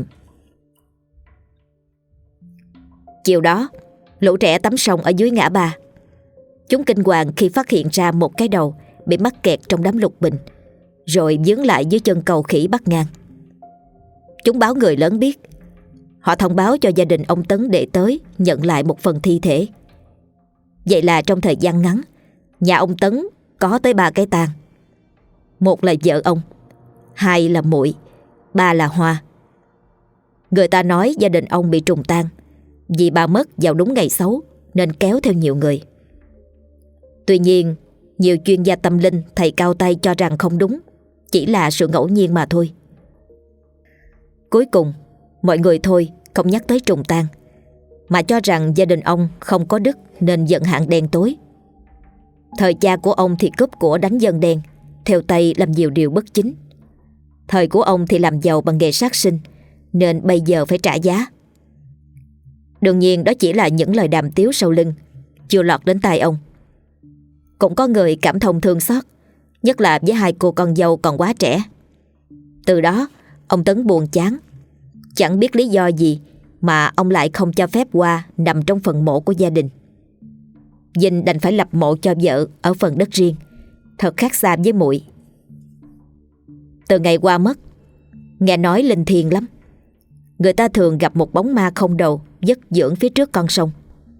Chiều đó, lũ trẻ tắm sông ở dưới ngã ba. Chúng kinh hoàng khi phát hiện ra một cái đầu bị mắc kẹt trong đám lục bình, rồi vướng lại dưới chân cầu khỉ Bắc Ngang. Chúng báo người lớn biết. Họ thông báo cho gia đình ông Tấn để tới nhận lại một phần thi thể. Vậy là trong thời gian ngắn, nhà ông Tấn có tới ba cái tang. Một là vợ ông, hai là muội, ba là Hoa. Người ta nói gia đình ông bị trùng tang vì bà mất vào đúng ngày xấu nên kéo theo nhiều người. Tuy nhiên, nhiều chuyên gia tâm linh thầy cao tay cho rằng không đúng, chỉ là sự ngẫu nhiên mà thôi. Cuối cùng, mọi người thôi không nhắc tới trùng tang, mà cho rằng gia đình ông không có đức nên giận hạn đen tối. Thời cha của ông thì cướp của đánh dân đen, theo tay làm nhiều điều bất chính. Thời của ông thì làm giàu bằng nghề sát sinh, nên bây giờ phải trả giá. Đương nhiên đó chỉ là những lời đàm tiếu sau lưng, chưa lọt đến tai ông. Cũng có người cảm thông thương xót, nhất là với hai cô con dâu còn quá trẻ. Từ đó ông Tấn buồn chán. Chẳng biết lý do gì mà ông lại không cho phép Hoa nằm trong phần mộ của gia đình. Vinh đành phải lập mộ cho vợ ở phần đất riêng, thật khác xa với muội. Từ ngày Hoa mất, nghe nói linh thiêng lắm. Người ta thường gặp một bóng ma không đầu vất dưỡng phía trước con sông.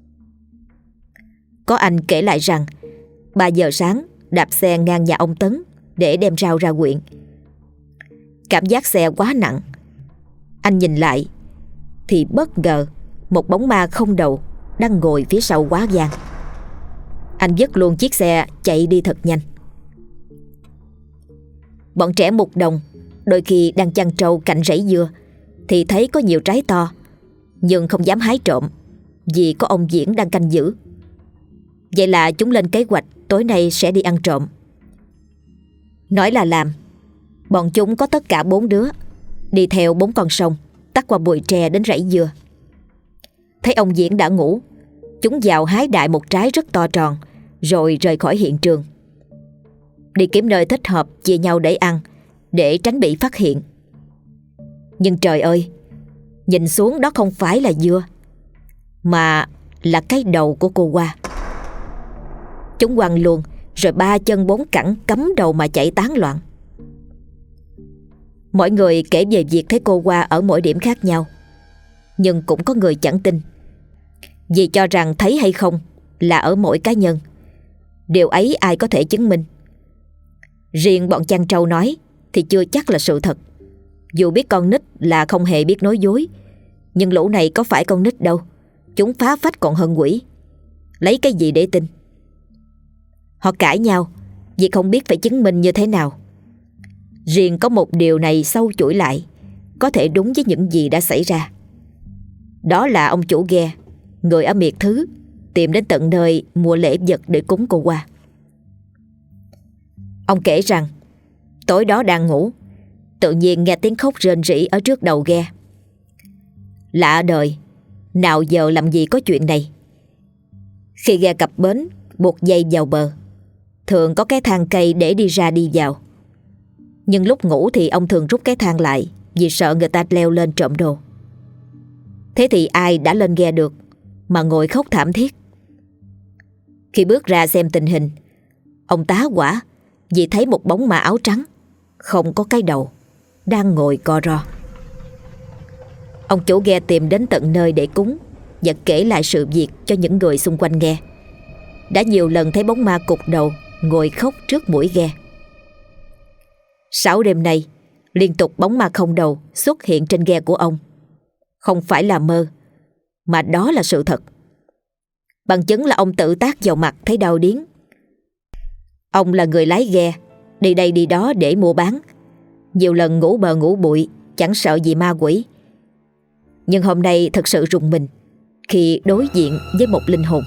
Có anh kể lại rằng ba giờ sáng đạp xe ngang nhà ông Tấn để đem rau ra huyện. Cảm giác xe quá nặng. Anh nhìn lại thì bất ngờ một bóng ma không đầu đang ngồi phía sau quá giang. Anh vứt luôn chiếc xe chạy đi thật nhanh. Bọn trẻ mục đồng đôi khi đang chăn trâu cạnh rẫy dừa thì thấy có nhiều trái to, nhưng không dám hái trộm vì có ông Viễn đang canh giữ. Vậy là chúng lên kế hoạch tối nay sẽ đi ăn trộm. Nói là làm. Bọn chúng có tất cả bốn đứa đi theo bốn con sông, tắt qua bụi tre đến rẫy dừa. Thấy ông Viễn đã ngủ, chúng vào hái đại một trái rất to tròn, rồi rời khỏi hiện trường. Đi kiếm nơi thích hợp chia nhau để ăn, để tránh bị phát hiện. Nhưng trời ơi, nhìn xuống đó không phải là dưa, mà là cái đầu của cô Hoa. Chúng quăng luôn, rồi ba chân bốn cẳng cắm đầu mà chạy tán loạn. Mọi người kể về việc thấy cô Hoa ở mỗi điểm khác nhau, nhưng cũng có người chẳng tin, vì cho rằng thấy hay không là ở mỗi cá nhân. Điều ấy ai có thể chứng minh. Riêng bọn chăn trâu nói thì chưa chắc là sự thật. Dù biết con nít là không hề biết nói dối, nhưng lũ này có phải con nít đâu. Chúng phá phách còn hơn quỷ. Lấy cái gì để tin? Họ cãi nhau vì không biết phải chứng minh như thế nào. Riêng có một điều này sâu chuỗi lại, có thể đúng với những gì đã xảy ra. Đó là ông chủ ghe, người ở miệt thứ, tìm đến tận nơi mua lễ vật để cúng cô qua. Ông kể rằng tối đó đang ngủ, tự nhiên nghe tiếng khóc rền rĩ ở trước đầu ghe. Lạ đời, nào giờ làm gì có chuyện này. Khi ghe cập bến, buộc dây vào bờ, thường có cái thang cây để đi ra đi vào. Nhưng lúc ngủ thì ông thường rút cái thang lại vì sợ người ta leo lên trộm đồ. Thế thì ai đã lên ghe được mà ngồi khóc thảm thiết. Khi bước ra xem tình hình, ông tá hỏa vì thấy một bóng ma áo trắng, không có cái đầu, đang ngồi co ro. Ông chủ ghe tìm đến tận nơi để cúng và kể lại sự việc cho những người xung quanh nghe. Đã nhiều lần thấy bóng ma cụt đầu ngồi khóc trước mũi ghe. Sáu đêm nay liên tục bóng ma không đầu xuất hiện trên ghe của ông. Không phải là mơ, mà đó là sự thật. Bằng chứng là ông tự tát vào mặt thấy đau điếng. Ông là người lái ghe, đi đây đi đó để mua bán, nhiều lần ngủ bờ ngủ bụi, chẳng sợ gì ma quỷ. Nhưng hôm nay thật sự rùng mình khi đối diện với một linh hồn.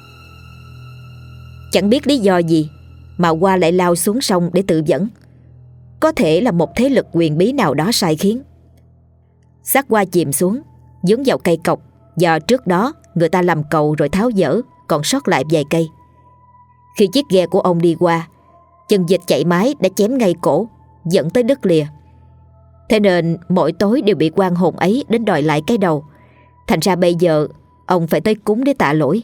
Chẳng biết lý do gì mà Hoa lại lao xuống sông để tự vẫn. Có thể là một thế lực quyền bí nào đó sai khiến. Xác Hoa chìm xuống, dướng vào cây cọc do trước đó người ta làm cầu rồi tháo dỡ, còn sót lại vài cây. Khi chiếc ghe của ông đi qua, chân vịt chạy mái đã chém ngay cổ, dẫn tới đứt lìa. Thế nên mỗi tối đều bị quan hồn ấy đến đòi lại cái đầu. Thành ra bây giờ ông phải tới cúng để tạ lỗi.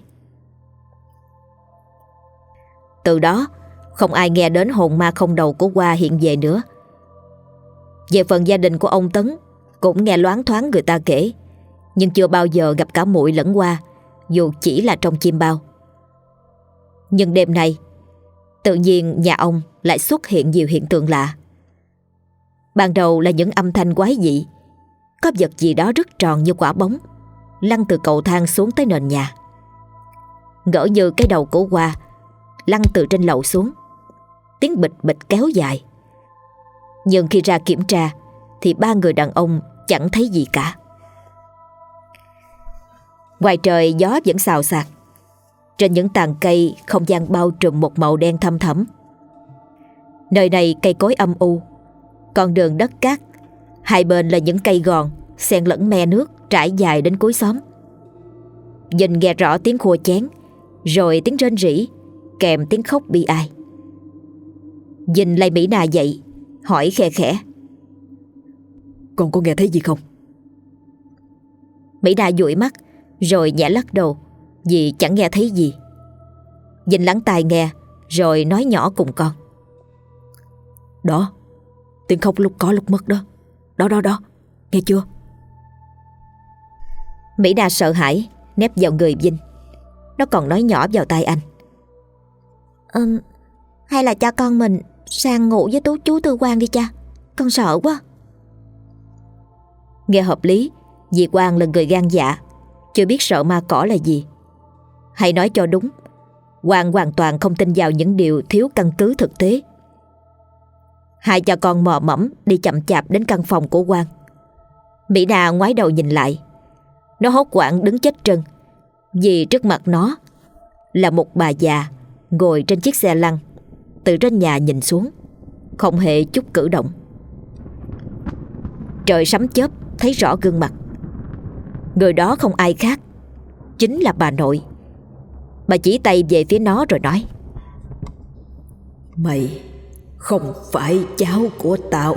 Từ đó không ai nghe đến hồn ma không đầu của Hoa hiện về nữa. Về phần gia đình của ông Tấn, cũng nghe loáng thoáng người ta kể, nhưng chưa bao giờ gặp cả muội lẫn Hoa, dù chỉ là trong chim bao. Nhưng đêm nay, tự nhiên nhà ông lại xuất hiện nhiều hiện tượng lạ. Ban đầu là những âm thanh quái dị. Có vật gì đó rất tròn như quả bóng lăn từ cầu thang xuống tới nền nhà. Ngỡ như cái đầu của Hoa lăn từ trên lầu xuống. Tiếng bịch bịch kéo dài. Nhưng khi ra kiểm tra thì ba người đàn ông chẳng thấy gì cả. Ngoài trời gió vẫn xào xạc. Trên những tàn cây không gian bao trùm một màu đen thâm thẳm. Nơi này cây cối âm u, con đường đất cát, hai bên là những cây gòn xen lẫn me nước trải dài đến cuối xóm. Nhìn nghe rõ tiếng khua chén, rồi tiếng rên rỉ kèm tiếng khóc bi ai. Dinh lay Mỹ Na dậy, hỏi khe khẽ: Con có nghe thấy gì không? Mỹ Na dụi mắt rồi nhẹ lắc đầu vì chẳng nghe thấy gì. Dinh lắng tai nghe rồi nói nhỏ cùng con: Đó, tiếng khóc lúc có lúc mất đó. Đó đó đó, nghe chưa? Mỹ Na sợ hãi nép vào người Vinh. Nó còn nói nhỏ vào tai anh: um, Hay là cho con mình sang ngủ với tú chú Tư Quang đi cha. Con sợ quá. Nghe hợp lý, vì Quang là người gan dạ, chưa biết sợ ma cỏ là gì. Hay nói cho đúng, Quang hoàn toàn không tin vào những điều thiếu căn cứ thực tế. Hai cha con mò mẫm đi chậm chạp đến căn phòng của Quang. Mỹ Na ngoái đầu nhìn lại. Nó hốt hoảng đứng chết trân, vì trước mặt nó là một bà già ngồi trên chiếc xe lăn, từ trên nhà nhìn xuống, không hề chút cử động. Trời sấm chớp thấy rõ gương mặt. Người đó không ai khác, chính là bà nội. Bà chỉ tay về phía nó rồi nói: Mày không phải cháu của tao.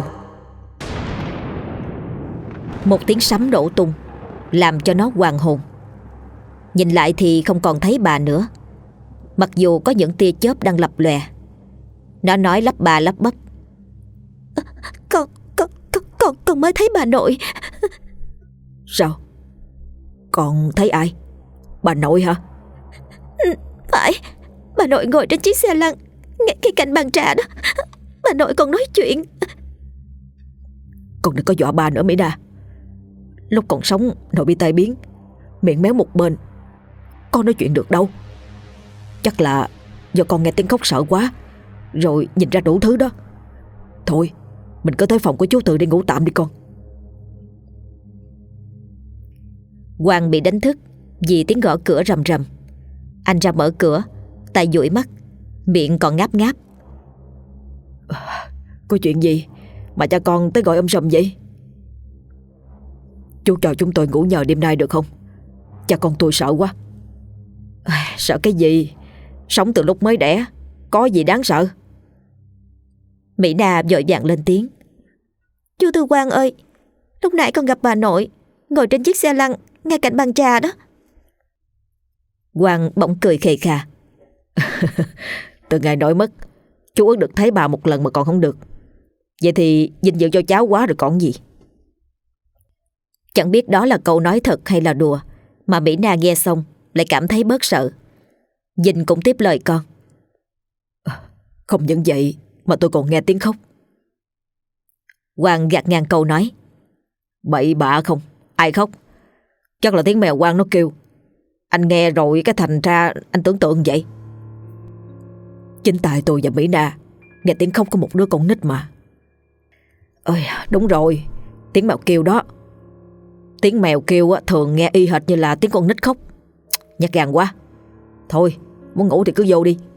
Một tiếng sấm nổ tung làm cho nó hoàn hồn. Nhìn lại thì không còn thấy bà nữa, mặc dù có những tia chớp đang lập lòe. Nó nói lắp bà lắp bắp: à, con, con, con, con, con mới thấy bà nội. Sao? Con thấy ai? Bà nội hả? Phải, bà nội ngồi trên chiếc xe lăn ngay cạnh bàn trà đó. bà nội còn nói chuyện. Con đừng có dọa ba nữa Mỹ Na. Lúc còn sống nội bị tai biến, miệng méo một bên, con nói chuyện được đâu. Chắc là do con nghe tiếng khóc sợ quá, rồi nhìn ra đủ thứ đó. Thôi mình cứ tới phòng của chú Từ để ngủ tạm đi con. Quang bị đánh thức vì tiếng gõ cửa rầm rầm. Anh ra mở cửa, tay dụi mắt, miệng còn ngáp ngáp. Có chuyện gì mà cha con tới gọi ông sầm vậy? Chú cho chúng tôi ngủ nhờ đêm nay được không? Cha con tôi sợ quá. Sợ cái gì? Sống từ lúc mới đẻ, có gì đáng sợ? Mỹ Na vội vàng lên tiếng. Chú Tư Quang ơi, lúc nãy con gặp bà nội ngồi trên chiếc xe lăn ngay cạnh bàn trà đó. Quang bỗng cười khề khà. Từ ngày nội mất, chú ước được thấy bà một lần mà còn không được. Vậy thì vinh dự cho cháu quá rồi còn gì. Chẳng biết đó là câu nói thật hay là đùa, mà Mỹ Na nghe xong lại cảm thấy bớt sợ. Vinh cũng tiếp lời con. Không những vậy mà tôi còn nghe tiếng khóc. Quang gạt ngang câu nói. Bậy bạ không? Ai khóc? Chắc là tiếng mèo Quang nó kêu. Anh nghe rồi cái thành ra anh tưởng tượng vậy. Chính tại tôi và Mỹ Na nghe tiếng khóc của một đứa con nít mà. Ơi đúng rồi, tiếng mèo kêu đó. Tiếng mèo kêu thường nghe y hệt như là tiếng con nít khóc. Nhát gan quá. Thôi muốn ngủ thì cứ vô đi.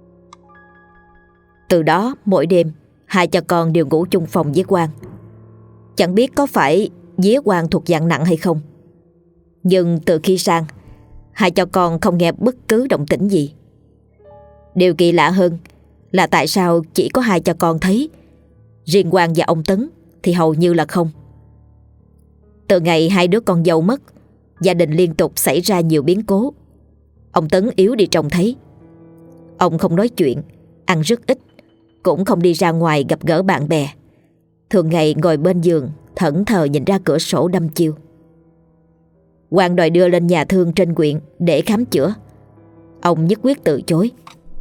Từ đó mỗi đêm hai cha con đều ngủ chung phòng với Quang. Chẳng biết có phải vía Quang thuộc dạng nặng hay không, nhưng từ khi sang, hai cha con không nghe bất cứ động tĩnh gì. Điều kỳ lạ hơn là tại sao chỉ có hai cha con thấy, riêng Quang và ông Tấn thì hầu như là không. Từ ngày hai đứa con dâu mất, gia đình liên tục xảy ra nhiều biến cố. Ông Tấn yếu đi trông thấy. Ông không nói chuyện, ăn rất ít, cũng không đi ra ngoài gặp gỡ bạn bè. Thường ngày ngồi bên giường thẫn thờ nhìn ra cửa sổ đăm chiêu. Quang đòi đưa lên nhà thương trên huyện để khám chữa. Ông nhất quyết từ chối.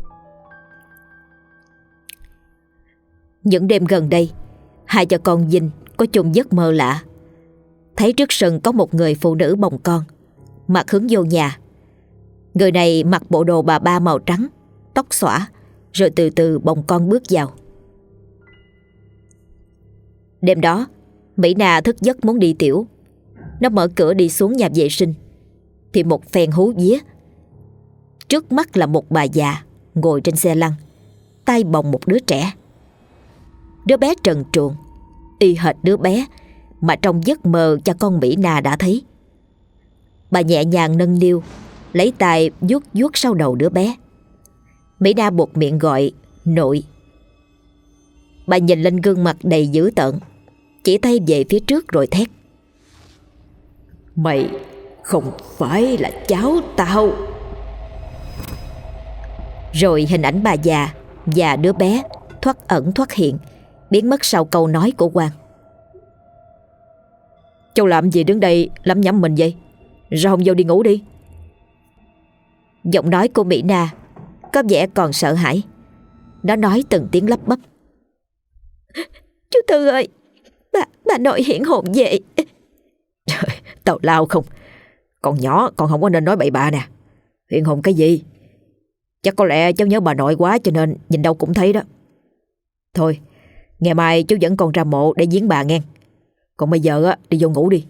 Những đêm gần đây, hai cha con Vinh có chung giấc mơ lạ. Thấy trước sân có một người phụ nữ bồng con, mặt hướng vô nhà. Người này mặc bộ đồ bà ba màu trắng, tóc xõa, rồi từ từ bồng con bước vào. Đêm đó, Mỹ Na thức giấc muốn đi tiểu. Nó mở cửa đi xuống nhà vệ sinh thì một phen hú vía. Trước mắt là một bà già ngồi trên xe lăn, tay bồng một đứa trẻ. Đứa bé trần truồng, y hệt đứa bé mà trong giấc mơ cha con Mỹ Na đã thấy. Bà nhẹ nhàng nâng niu, lấy tay vuốt vuốt sau đầu đứa bé. Mỹ Na buột miệng gọi nội. Bà nhìn lên gương mặt đầy dữ tợn, chỉ tay về phía trước rồi thét. Mày không phải là cháu tao. Rồi hình ảnh bà già và đứa bé thoát ẩn thoát hiện, biến mất sau câu nói của Quang. Cháu làm gì đứng đây lẩm nhẩm mình vậy? Sao không vô đi ngủ đi? Giọng nói của Mỹ Na có vẻ còn sợ hãi. Nó nói từng tiếng lắp bắp. Chú Tư ơi, bà, bà nội hiện hồn về. Trời, tào lao không. Còn nhỏ còn không có nên nói bậy bạ nè. Hiện hồn cái gì? Chắc có lẽ cháu nhớ bà nội quá cho nên nhìn đâu cũng thấy đó. Thôi, ngày mai chú dẫn con ra mộ để viếng bà nghe. Còn bây giờ á, đi vô ngủ đi.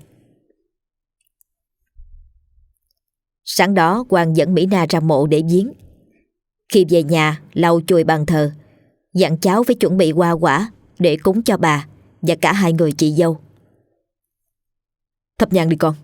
Sáng đó Quang dẫn Mỹ Na ra mộ để viếng. Khi về nhà lau chùi bàn thờ, dặn cháu phải chuẩn bị hoa quả để cúng cho bà và cả hai người chị dâu. Thắp nhang đi con.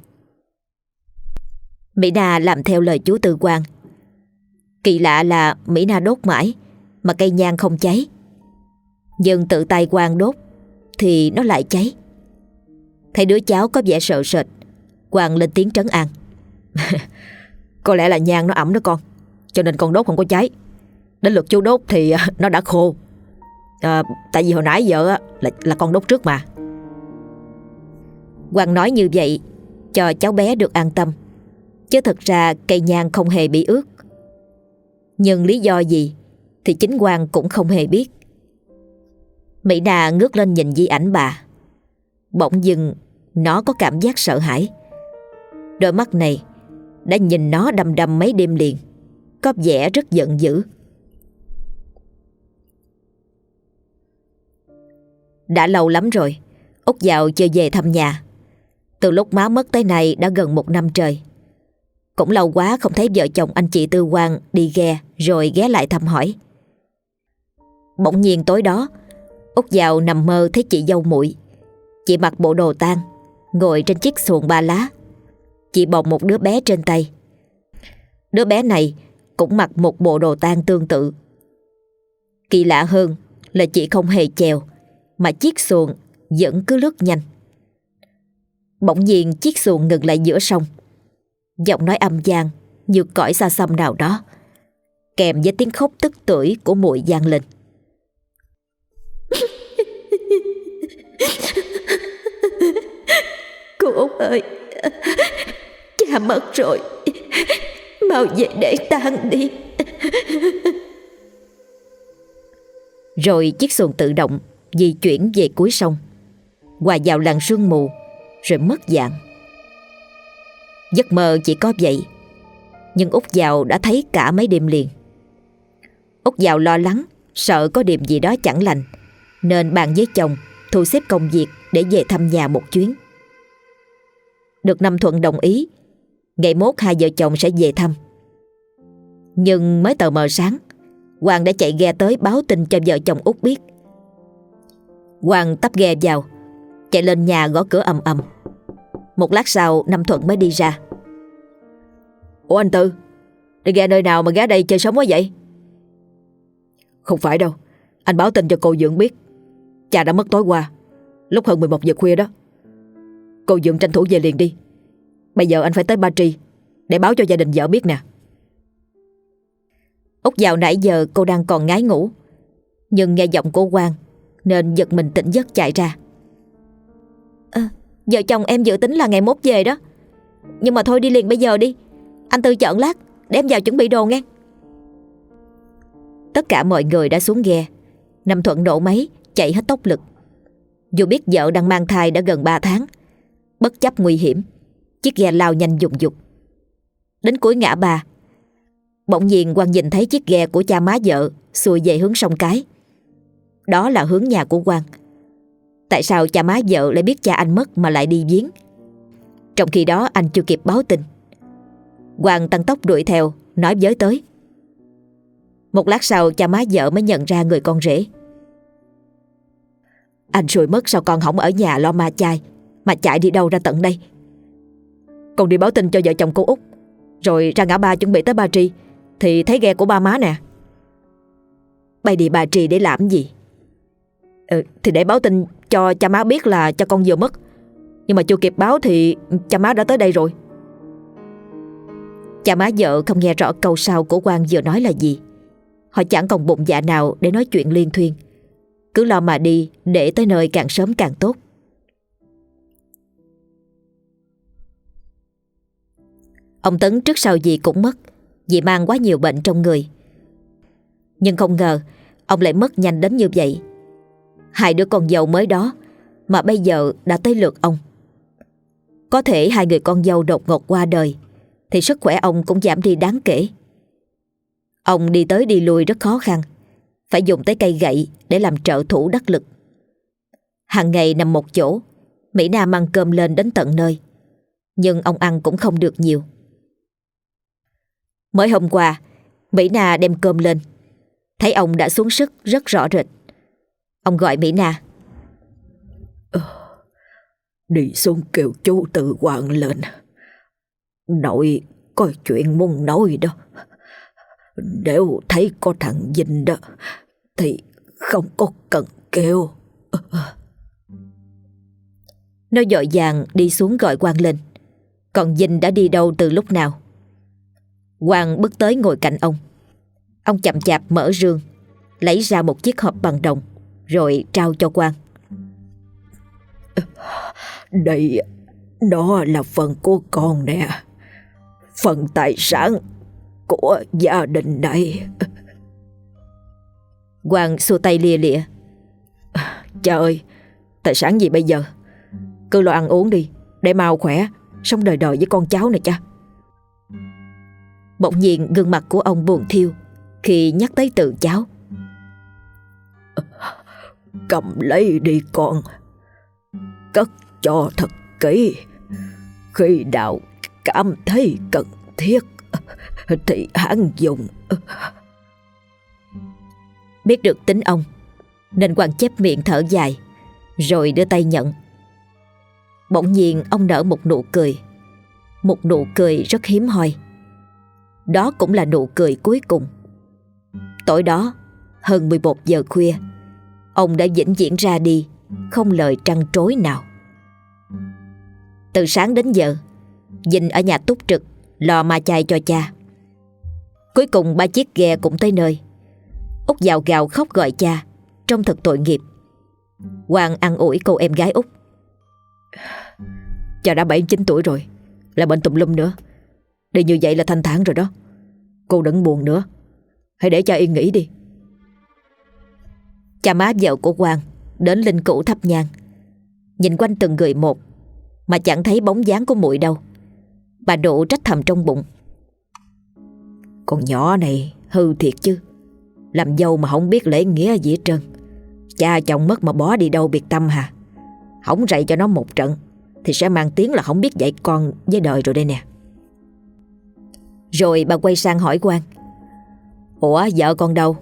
Mỹ Na làm theo lời chú Tư Quang. Kỳ lạ là Mỹ Na đốt mãi mà cây nhang không cháy, nhưng tự tay Quang đốt thì nó lại cháy. Thấy đứa cháu có vẻ sợ sệt, Quang lên tiếng trấn an. Có lẽ là nhang nó ẩm đó con, cho nên con đốt không có cháy. Đến lượt chú đốt thì nó đã khô. à, Tại vì hồi nãy giờ là, là con đốt trước mà. Quang nói như vậy cho cháu bé được an tâm, chứ thực ra cây nhang không hề bị ướt. Nhưng lý do gì thì chính Quang cũng không hề biết. Mỹ Na ngước lên nhìn di ảnh bà. Bỗng dưng nó có cảm giác sợ hãi. Đôi mắt này đã nhìn nó đăm đăm mấy đêm liền, có vẻ rất giận dữ. Đã lâu lắm rồi Út Dạo chưa về thăm nhà. Từ lúc má mất tới nay đã gần một năm trời. Cũng lâu quá không thấy vợ chồng anh chị Tư Quang đi ghe rồi ghé lại thăm hỏi. Bỗng nhiên tối đó Út Dạo nằm mơ thấy chị dâu muội. Chị mặc bộ đồ tang, ngồi trên chiếc xuồng ba lá. Chị bồng một đứa bé trên tay. Đứa bé này cũng mặc một bộ đồ tang tương tự. Kỳ lạ hơn là chị không hề chèo, mà chiếc xuồng vẫn cứ lướt nhanh. Bỗng nhiên chiếc xuồng ngừng lại giữa sông. Giọng nói âm vang như cõi xa xăm nào đó, kèm với tiếng khóc tức tưởi của muội vang lên. Cô Út ơi, cha mất rồi, mau về để tang đi. Rồi chiếc xuồng tự động di chuyển về cuối sông, hòa vào làn sương mù, rồi mất dạng. Giấc mơ chỉ có vậy, nhưng Út Dạo đã thấy cả mấy đêm liền. Út Dạo lo lắng, sợ có điểm gì đó chẳng lành, nên bàn với chồng thu xếp công việc để về thăm nhà một chuyến. Được Năm Thuận đồng ý, ngày mốt hai vợ chồng sẽ về thăm. Nhưng mới tờ mờ sáng, Hoàng đã chạy ghe tới báo tin cho vợ chồng Út biết. Hoàng tấp ghe vào, chạy lên nhà gõ cửa ầm ầm. Một lát sau Năm Thuận mới đi ra. Ủa anh Tư, đi ghe nơi nào mà ghé đây chơi sống quá vậy? Không phải đâu, anh báo tin cho cô Dượng biết. Cha đã mất tối qua, lúc hơn mười một giờ khuya đó. Cô Dượng tranh thủ về liền đi. Bây giờ anh phải tới Ba Tri để báo cho gia đình vợ biết nè. Út Dạo nãy giờ cô đang còn ngái ngủ, nhưng nghe giọng của Quang nên giật mình tỉnh giấc chạy ra. À, vợ chồng em dự tính là ngày mốt về đó. Nhưng mà thôi đi liền bây giờ đi. Anh Tư chợn lát để em vào chuẩn bị đồ nghe. Tất cả mọi người đã xuống ghe. Năm Thuận nổ máy chạy hết tốc lực. Dù biết vợ đang mang thai đã gần ba tháng, bất chấp nguy hiểm, chiếc ghe lao nhanh dùng dục. Đến cuối ngã ba, bỗng nhiên Quang nhìn thấy chiếc ghe của cha má vợ xuôi về hướng sông Cái. Đó là hướng nhà của Quang. Tại sao cha má vợ lại biết cha anh mất mà lại đi viếng? Trong khi đó anh chưa kịp báo tin. Quang tăng tốc đuổi theo, nói với tới. Một lát sau cha má vợ mới nhận ra người con rể. Anh rồi mất sao con không ở nhà lo ma chai, mà chạy đi đâu ra tận đây? Con đi báo tin cho vợ chồng cô Út, rồi ra ngã ba chuẩn bị tới Ba Tri thì thấy ghe của ba má nè. Bay đi Ba Tri để làm gì? Ừ, thì để báo tin cho cha má biết là cha con vừa mất. Nhưng mà chưa kịp báo thì cha má đã tới đây rồi. Cha má vợ không nghe rõ câu sau của Quang vừa nói là gì. Họ chẳng còn bụng dạ nào để nói chuyện liên thuyên, cứ lo mà đi để tới nơi càng sớm càng tốt. Ông Tấn trước sau gì cũng mất, vì mang quá nhiều bệnh trong người. Nhưng không ngờ ông lại mất nhanh đến như vậy. Hai đứa con dâu mới đó mà bây giờ đã tới lượt ông. Có thể hai người con dâu đột ngột qua đời thì sức khỏe ông cũng giảm đi đáng kể. Ông đi tới đi lui rất khó khăn, phải dùng tới cây gậy để làm trợ thủ đắc lực. Hàng ngày nằm một chỗ, Mỹ Na mang cơm lên đến tận nơi, nhưng ông ăn cũng không được nhiều. Mới hôm qua, Mỹ Na đem cơm lên, thấy ông đã xuống sức rất rõ rệt. Ông gọi Mỹ Na. Ờ, đi xuống kêu chú Tư Quang lên. Nội có chuyện muốn nói đó. Nếu thấy có thằng Vinh đó thì không có cần kêu. Nó vội vàng đi xuống gọi Quang lên. Còn Vinh đã đi đâu từ lúc nào? Quang bước tới ngồi cạnh ông. Ông chậm chạp mở rương, lấy ra một chiếc hộp bằng đồng, rồi trao cho Quang. Đây, đó là phần của con nè. Phần tài sản của gia đình này. Quang xua tay lia lịa. Cha ơi, tài sản gì bây giờ? Cứ lo ăn uống đi, để mau khỏe, sống đời đời với con cháu này cha. Bỗng nhiên gương mặt của ông buồn thiêu khi nhắc tới từ cháu. Cầm lấy đi con, cất cho thật kỹ. Khi nào cảm thấy cần thiết thì hãng dùng. Biết được tính ông nên Quang chép miệng thở dài, rồi đưa tay nhận. Bỗng nhiên ông nở một nụ cười, một nụ cười rất hiếm hoi. Đó cũng là nụ cười cuối cùng. Tối đó, hơn mười một giờ khuya, ông đã vĩnh viễn ra đi, không lời trăn trối nào. Từ sáng đến giờ, Vinh ở nhà túc trực lo ma chay cho cha. Cuối cùng ba chiếc ghe cũng tới nơi. Út gào gào khóc gọi cha, trông thật tội nghiệp. Quang an ủi cô em gái Út. Cha đã bảy mươi chín tuổi rồi, lại bệnh tùm lum nữa. Đi như vậy là thanh thản rồi đó. Cô đừng buồn nữa, hãy để cha yên nghỉ đi. Cha má vợ của Quang đến linh cữu thắp nhang, nhìn quanh từng người một mà chẳng thấy bóng dáng của muội đâu. Bà Độ trách thầm trong bụng. Con nhỏ này hư thiệt chứ, làm dâu mà không biết lễ nghĩa gì hết trơn. Cha chồng mất mà bỏ đi đâu biệt tâm hả? Không dạy cho nó một trận thì sẽ mang tiếng là không biết dạy con với đời rồi đây nè. Rồi bà quay sang hỏi Quang. Ủa vợ con đâu?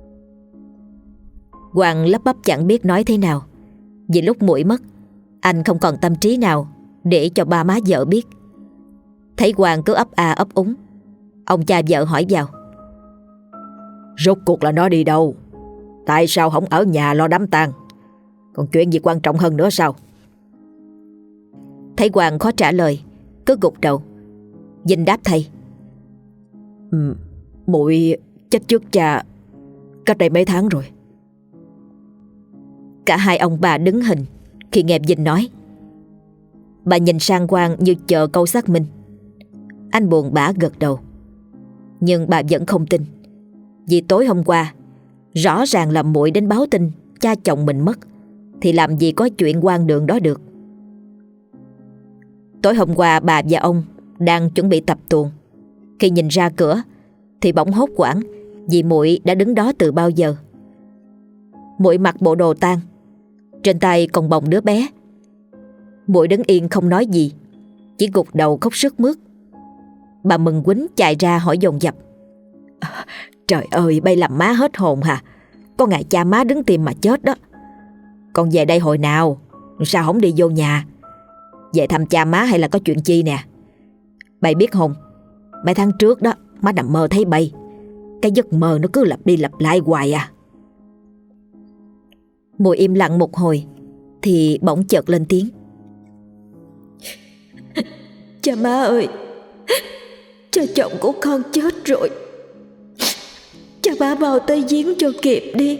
Quang lắp bắp chẳng biết nói thế nào. Vì lúc muội mất, anh không còn tâm trí nào để cho ba má vợ biết. Thấy Quang cứ ấp a ấp úng, ông cha vợ hỏi vào. Rốt cuộc là nó đi đâu? Tại sao không ở nhà lo đám tang? Còn chuyện gì quan trọng hơn nữa sao? Thấy Quang khó trả lời, cứ gục đầu, Vinh đáp thay. Ừ, muội chết trước cha cách đây mấy tháng rồi. Cả hai ông bà đứng hình khi nghe Vinh nói. Bà nhìn sang Quang như chờ câu xác minh. Anh buồn bã gật đầu, nhưng bà vẫn không tin. Vì tối hôm qua rõ ràng là muội đến báo tin cha chồng mình mất, thì làm gì có chuyện hoang đường đó được. Tối hôm qua bà và ông đang chuẩn bị tập tuồng. Khi nhìn ra cửa thì bỗng hốt hoảng vì muội đã đứng đó từ bao giờ. Muội mặc bộ đồ tang, trên tay còn bồng đứa bé. Muội đứng yên không nói gì, chỉ gục đầu khóc sướt mướt. Bà mừng quýnh chạy ra hỏi dồn dập. À, trời ơi, bay làm má hết hồn hả? Có ngày cha má đứng tìm mà chết đó. Con về đây hồi nào? Sao không đi vô nhà? Về thăm cha má hay là có chuyện chi nè? Bay biết không, mấy tháng trước đó má nằm mơ thấy bay. Cái giấc mơ nó cứ lặp đi lặp lại hoài à. Muội im lặng một hồi thì bỗng chợt lên tiếng. Cha má ơi, cha chồng của con chết rồi. Cha má vào tới giếng cho kịp đi.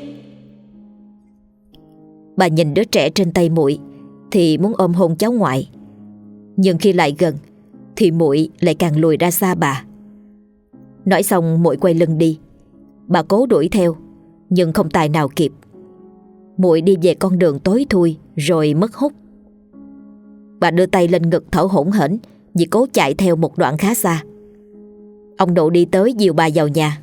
Bà nhìn đứa trẻ trên tay muội thì muốn ôm hôn cháu ngoại, nhưng khi lại gần thì muội lại càng lùi ra xa bà. Nói xong muội quay lưng đi. Bà cố đuổi theo nhưng không tài nào kịp. Muội đi về con đường tối thui rồi mất hút. Bà đưa tay lên ngực thở hổn hển vì cố chạy theo một đoạn khá xa. Ông Độ đi tới dìu bà vào nhà.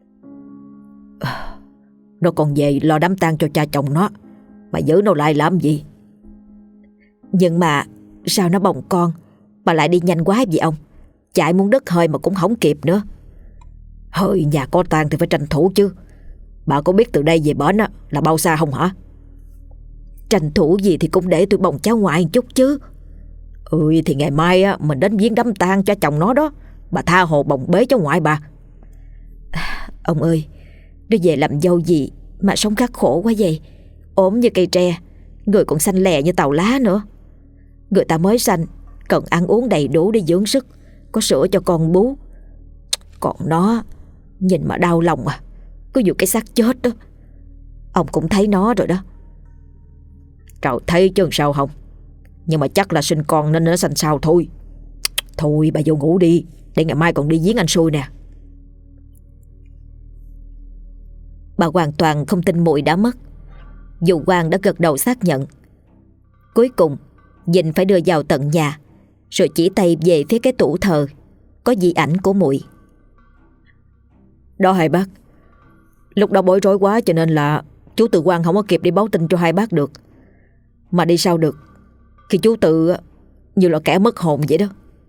Nó còn về lo đám tang cho cha chồng nó, mà giữ nó lại làm gì? Nhưng mà sao nó bồng con bà lại đi nhanh quá vậy ông? Chạy muốn đứt hơi mà cũng không kịp nữa. Hơi nhà có tang thì phải tranh thủ chứ. Bà có biết từ đây về bển á là bao xa không hả? Tranh thủ gì thì cũng để tôi bồng cháu ngoại một chút chứ. Ừ thì ngày mai á mình đến viếng đám tang cho chồng nó đó. Bà tha hồ bồng bế cháu ngoại bà. Ông ơi, đưa về làm dâu gì mà sống khắc khổ quá vậy. Ốm như cây tre, người còn xanh lè như tàu lá nữa. Người ta mới sanh, cần ăn uống đầy đủ để dưỡng sức, có sữa cho con bú. Còn nó, nhìn mà đau lòng à, cứ dù cái xác chết đó. Ông cũng thấy nó rồi đó. Trời, thấy chứ sao không. Nhưng mà chắc là sinh con nên nó xanh xao thôi. Thôi bà vô ngủ đi, để ngày mai còn đi viếng anh xui nè. Bà hoàn toàn không tin muội đã mất. Dù Quang đã gật đầu xác nhận. Cuối cùng Vinh phải đưa vào tận nhà, rồi chỉ tay về phía cái tủ thờ có di ảnh của muội. Đó hai bác. Lúc đó bối rối quá cho nên là chú Tự Quang không có kịp đi báo tin cho hai bác được. Mà đi sao được khi chú Tự như là kẻ mất hồn vậy đó.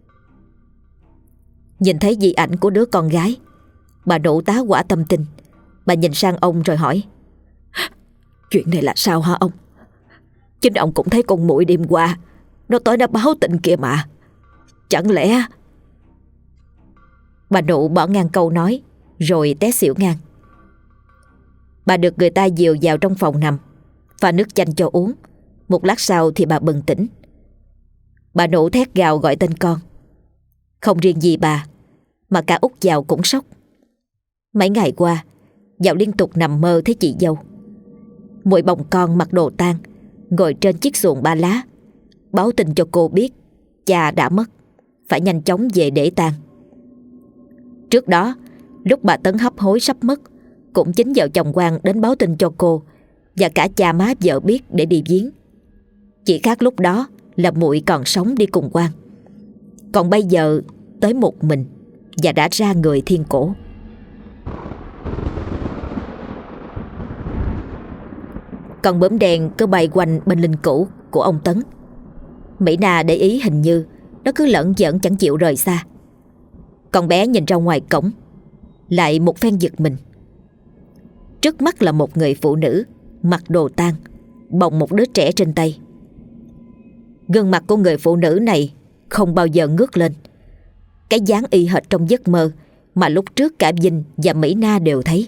Nhìn thấy di ảnh của đứa con gái, bà nổ tá hỏa tâm tình. Bà nhìn sang ông rồi hỏi: Chuyện này là sao hả ông? Chính ông cũng thấy con muội đêm qua nó tới nó báo tin kia mà. Chẳng lẽ... Bà nụ bỏ ngang câu nói rồi té xỉu ngang. Bà được người ta dìu vào trong phòng nằm, pha nước chanh cho uống. Một lát sau thì bà bừng tỉnh. Bà nụ thét gào gọi tên con. Không riêng gì bà, mà cả út Dào cũng sốc. Mấy ngày qua Dào liên tục nằm mơ thấy chị dâu. Muội bồng con mặc đồ tang, ngồi trên chiếc xuồng ba lá, báo tin cho cô biết cha đã mất, phải nhanh chóng về để tang. Trước đó, lúc bà Tấn hấp hối sắp mất, cũng chính vợ chồng Quang đến báo tin cho cô và cả cha má vợ biết để đi viếng. Chỉ khác lúc đó là muội còn sống đi cùng Quang, còn bây giờ tới một mình và đã ra người thiên cổ. Con bướm đen cứ bay quanh bên linh cữu của ông Tấn. Mỹ Na để ý hình như nó cứ lởn giỡn chẳng chịu rời xa. Con bé nhìn ra ngoài cổng, lại một phen giật mình. Trước mắt là một người phụ nữ mặc đồ tang, bồng một đứa trẻ trên tay. Gương mặt của người phụ nữ này không bao giờ ngước lên, cái dáng y hệt trong giấc mơ mà lúc trước cả Vinh và Mỹ Na đều thấy.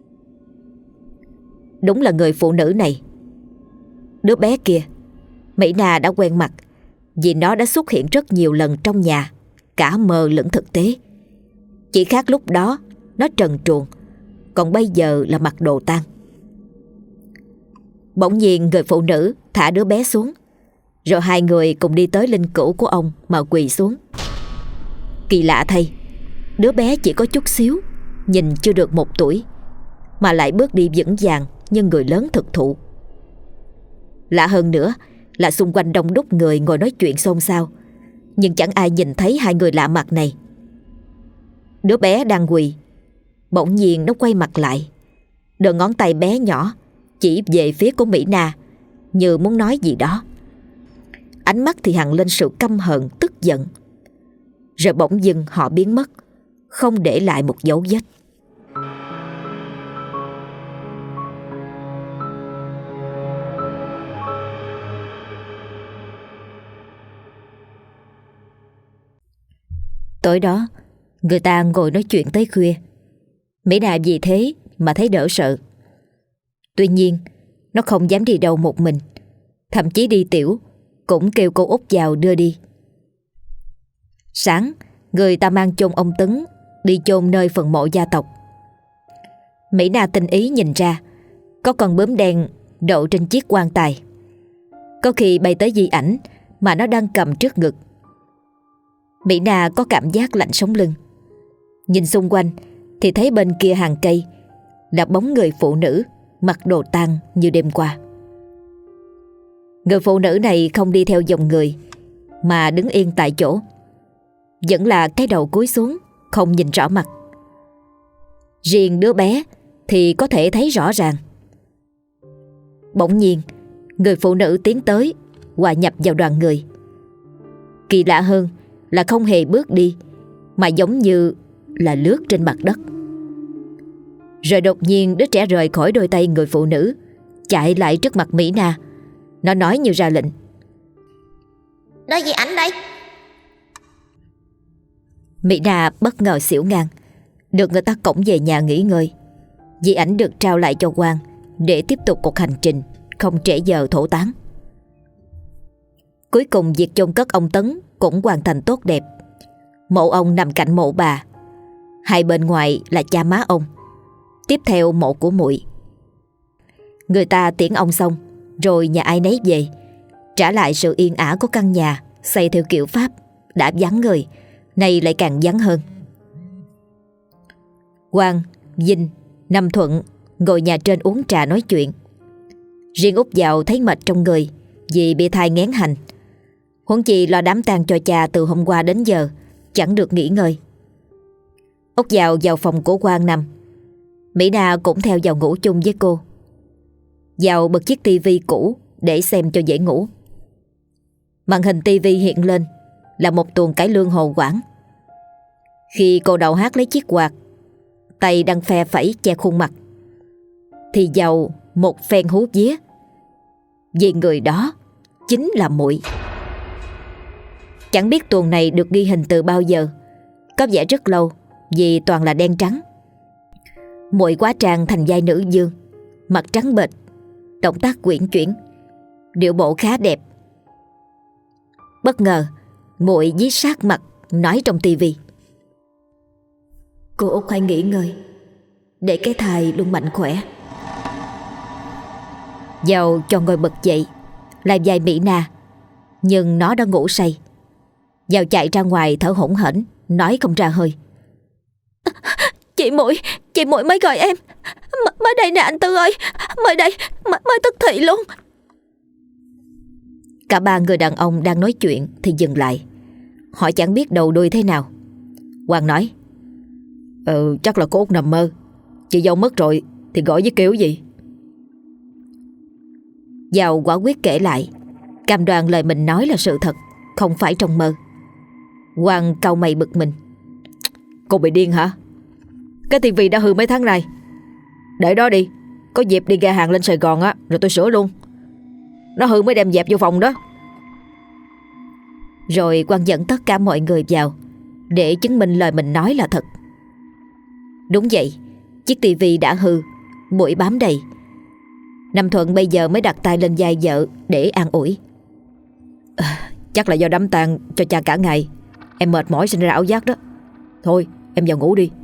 Đúng là người phụ nữ này. Đứa bé kia Mỹ Na đã quen mặt, vì nó đã xuất hiện rất nhiều lần trong nhà, cả mơ lẫn thực tế. Chỉ khác lúc đó nó trần truồng, còn bây giờ là mặc đồ tang. Bỗng nhiên người phụ nữ thả đứa bé xuống, rồi hai người cùng đi tới linh cữu của ông mà quỳ xuống. Kỳ lạ thay, đứa bé chỉ có chút xíu, nhìn chưa được một tuổi, mà lại bước đi vững vàng như người lớn thực thụ. Lạ hơn nữa là xung quanh đông đúc người ngồi nói chuyện xôn xao, nhưng chẳng ai nhìn thấy hai người lạ mặt này. Đứa bé đang quỳ, bỗng nhiên nó quay mặt lại, đôi ngón tay bé nhỏ chỉ về phía của Mỹ Na, như muốn nói gì đó. Ánh mắt thì hằn lên sự căm hận, tức giận. Rồi bỗng dưng họ biến mất, không để lại một dấu vết. Tối đó, người ta ngồi nói chuyện tới khuya. Mỹ Na vì thế mà thấy đỡ sợ. Tuy nhiên, nó không dám đi đâu một mình, thậm chí đi tiểu cũng kêu cô út vào đưa đi. Sáng, người ta mang chôn ông Tấn đi chôn nơi phần mộ gia tộc. Mỹ Na tinh ý nhìn ra có con bướm đen đậu trên chiếc quan tài, có khi bay tới di ảnh mà nó đang cầm trước ngực. Mỹ Na có cảm giác lạnh sống lưng. Nhìn xung quanh thì thấy bên kia hàng cây là bóng người phụ nữ mặc đồ tang như đêm qua. Người phụ nữ này không đi theo dòng người, mà đứng yên tại chỗ, vẫn là cái đầu cúi xuống, không nhìn rõ mặt. Riêng đứa bé thì có thể thấy rõ ràng. Bỗng nhiên, người phụ nữ tiến tới, hòa nhập vào đoàn người. Kỳ lạ hơn là không hề bước đi, mà giống như là lướt trên mặt đất. Rồi đột nhiên đứa trẻ rời khỏi đôi tay người phụ nữ, chạy lại trước mặt Mỹ Na. Nó nói như ra lệnh: Nói gì ảnh đây? Mỹ Na bất ngờ xỉu ngang, được người ta cõng về nhà nghỉ ngơi. Di ảnh được trao lại cho Quang để tiếp tục cuộc hành trình, không trễ giờ thổ táng. Cuối cùng việc chôn cất ông Tấn cũng hoàn thành tốt đẹp. Mộ ông nằm cạnh mộ bà, hai bên ngoài là cha má ông, tiếp theo mộ của muội. Người ta tiễn ông xong, rồi nhà ai nấy về, trả lại sự yên ả của căn nhà xây theo kiểu Pháp đã vắng người, nay lại càng vắng hơn. Quang, Vinh, Năm Thuận ngồi nhà trên uống trà nói chuyện. Riêng Út Dạo thấy mệt trong người vì bị thai nghén hành, huống chi lo đám tang cho cha từ hôm qua đến giờ chẳng được nghỉ ngơi. Út Dạo vào phòng của Quang nằm, Mỹ Na cũng theo vào ngủ chung với cô. Dạo bật chiếc tivi cũ để xem cho dễ ngủ. Màn hình tivi hiện lên là một tuồng cải lương hồ quảng. Khi cô đầu hát lấy chiếc quạt, tay đang phe phẩy che khuôn mặt, thì Dạo một phen hú vía, vì người đó chính là Muội. Chẳng biết tuồng này được ghi hình từ bao giờ, có vẻ rất lâu vì toàn là đen trắng. Muội quá trang thành vai nữ dương, mặt trắng bệch, động tác quyển chuyển, điệu bộ khá đẹp. Bất ngờ Muội dí sát mặt nói trong tivi: "Cô Út hãy nghỉ ngơi để cái thai luôn mạnh khỏe." Dạo cho ngồi bật dậy lại vai Mỹ Na, nhưng nó đã ngủ say. Dạo chạy ra ngoài thở hổn hển, nói không ra hơi: Chị Muội, chị Muội mới gọi em. M- mới đây nè anh Tư ơi, mới đây, m- mới tức thị luôn. Cả ba người đàn ông đang nói chuyện thì dừng lại. Họ chẳng biết đầu đuôi thế nào. Quang nói: Ừ, chắc là cô Út nằm mơ. Chị dâu mất rồi thì gọi với kiểu gì? Dạo quả quyết kể lại, cam đoan lời mình nói là sự thật, không phải trong mơ. Quang cau mày bực mình: Cô bị điên hả? Cái tivi đã hư mấy tháng nay. Để đó đi, có dịp đi ghe hàng lên Sài Gòn á, rồi tôi sửa luôn. Nó hư mới đem dẹp vô phòng đó. Rồi Quang dẫn tất cả mọi người vào để chứng minh lời mình nói là thật. Đúng vậy, chiếc tivi đã hư, muỗi bám đầy. Nam Thuận bây giờ mới đặt tay lên vai vợ để an ủi: à, Chắc là do đám tang cho cha cả ngày, em mệt mỏi sinh ra ảo giác đó. Thôi em vào ngủ đi.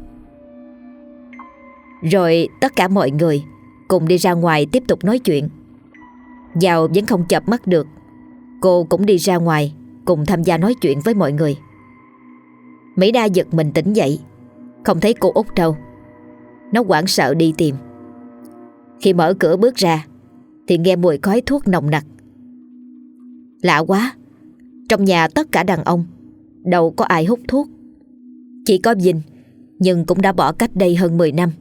Rồi tất cả mọi người cùng đi ra ngoài tiếp tục nói chuyện. Dạo vẫn không chợp mắt được, cô cũng đi ra ngoài cùng tham gia nói chuyện với mọi người. Mỹ Na giật mình tỉnh dậy, không thấy cô Út đâu. Nó hoảng sợ đi tìm. Khi mở cửa bước ra thì nghe mùi khói thuốc nồng nặc. Lạ quá, trong nhà tất cả đàn ông, đâu có ai hút thuốc. Chỉ có Vinh, nhưng cũng đã bỏ cách đây hơn mười năm.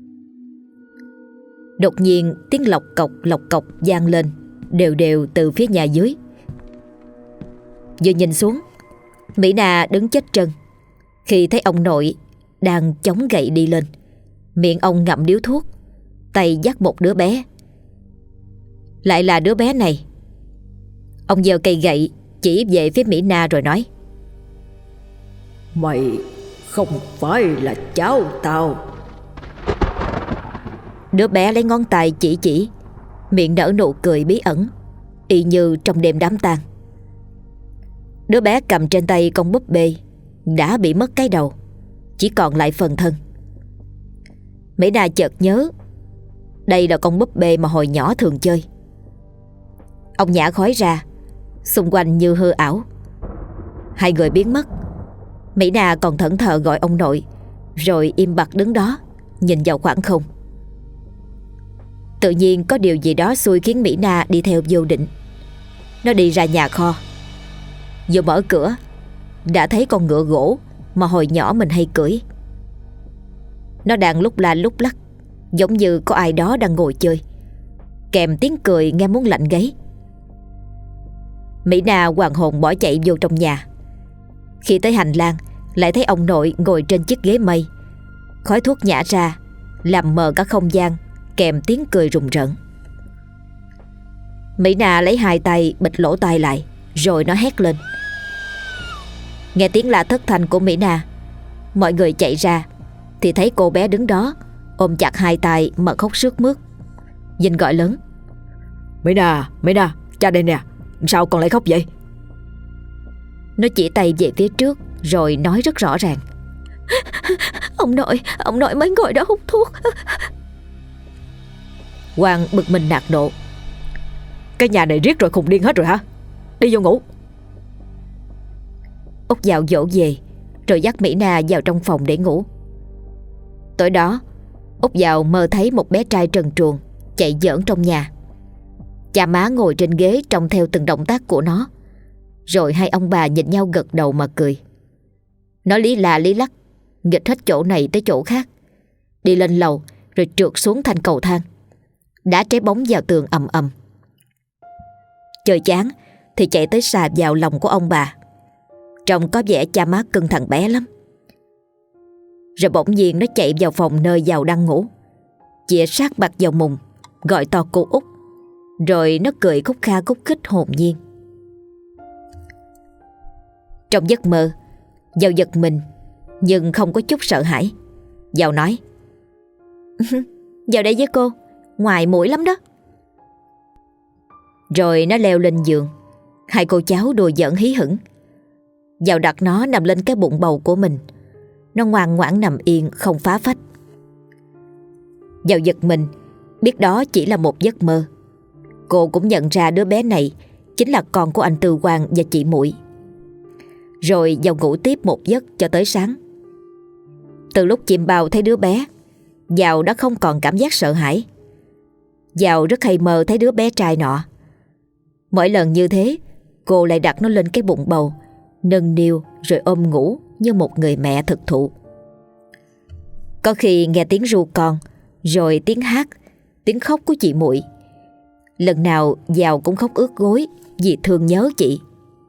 Đột nhiên tiếng lọc cọc lọc cọc vang lên đều đều từ phía nhà dưới. Vừa nhìn xuống, Mỹ Na đứng chết trân khi thấy ông nội đang chống gậy đi lên. Miệng ông ngậm điếu thuốc, tay dắt một đứa bé. Lại là đứa bé này. Ông giơ cây gậy chỉ về phía Mỹ Na rồi nói: Mày không phải là cháu tao. Đứa bé lấy ngón tay chỉ chỉ, miệng nở nụ cười bí ẩn, y như trong đêm đám tang. Đứa bé cầm trên tay con búp bê đã bị mất cái đầu, chỉ còn lại phần thân. Mỹ Na chợt nhớ đây là con búp bê mà hồi nhỏ thường chơi. Ông nhả khói ra, xung quanh như hư ảo. Hai người biến mất. Mỹ Na còn thẫn thờ gọi ông nội, rồi im bặt đứng đó nhìn vào khoảng không. Tự nhiên có điều gì đó xui khiến Mỹ Na đi theo vô định. Nó đi ra nhà kho. Vừa mở cửa đã thấy con ngựa gỗ mà hồi nhỏ mình hay cưỡi. Nó đang lúc la lúc lắc, giống như có ai đó đang ngồi chơi, kèm tiếng cười nghe muốn lạnh gáy. Mỹ Na hoàng hồn bỏ chạy vô trong nhà. Khi tới hành lang, lại thấy ông nội ngồi trên chiếc ghế mây. Khói thuốc nhả ra làm mờ cả không gian, kèm tiếng cười rùng rợn. Mỹ Na lấy hai tay bịt lỗ tai lại, rồi nó hét lên. Nghe tiếng la thất thanh của Mỹ Na, mọi người chạy ra thì thấy cô bé đứng đó ôm chặt hai tay mà khóc sướt mướt. Vinh gọi lớn: Mỹ Na, Mỹ Na, cha đây nè, sao con lại khóc vậy? Nó chỉ tay về phía trước rồi nói rất rõ ràng: Ông nội, ông nội mới ngồi đó hút thuốc. Quang bực mình nạt nộ: Cái nhà này riết rồi khùng điên hết rồi hả? Đi vô ngủ. Út Dạo dỗ về rồi dắt Mỹ Na vào trong phòng để ngủ. Tối đó Út Dạo mơ thấy một bé trai trần truồng chạy giỡn trong nhà. Cha má ngồi trên ghế trông theo từng động tác của nó. Rồi hai ông bà nhìn nhau gật đầu mà cười. Nó lý là lý lắc, nghịch hết chỗ này tới chỗ khác, đi lên lầu rồi trượt xuống thành cầu thang, đá trái bóng vào tường ầm ầm. Chơi chán thì chạy tới xà vào lòng của ông bà. Trông có vẻ cha má cưng thằng bé lắm. Rồi bỗng nhiên nó chạy vào phòng nơi Giàu đang ngủ, chĩa sát mặt vào mùng, gọi to cô Út. Rồi nó cười khúc kha khúc khích hồn nhiên. Trong giấc mơ, Giàu giật mình nhưng không có chút sợ hãi. Giàu nói: "Vào đây với cô, ngoài mũi lắm đó." Rồi nó leo lên giường. Hai cô cháu đùa giỡn hí hửng. Giàu đặt nó nằm lên cái bụng bầu của mình. Nó ngoan ngoãn nằm yên không phá phách. Giàu giật mình, biết đó chỉ là một giấc mơ. Cô cũng nhận ra đứa bé này chính là con của anh Tư Quang và chị Muội. Rồi Giàu ngủ tiếp một giấc cho tới sáng. Từ lúc chim bao thấy đứa bé, Giàu đã không còn cảm giác sợ hãi. Giàu rất hay mơ thấy đứa bé trai nọ. Mỗi lần như thế, cô lại đặt nó lên cái bụng bầu, nâng niu rồi ôm ngủ như một người mẹ thực thụ. Có khi nghe tiếng ru con, rồi tiếng hát, tiếng khóc của chị Muội. Lần nào Giàu cũng khóc ướt gối vì thương nhớ chị.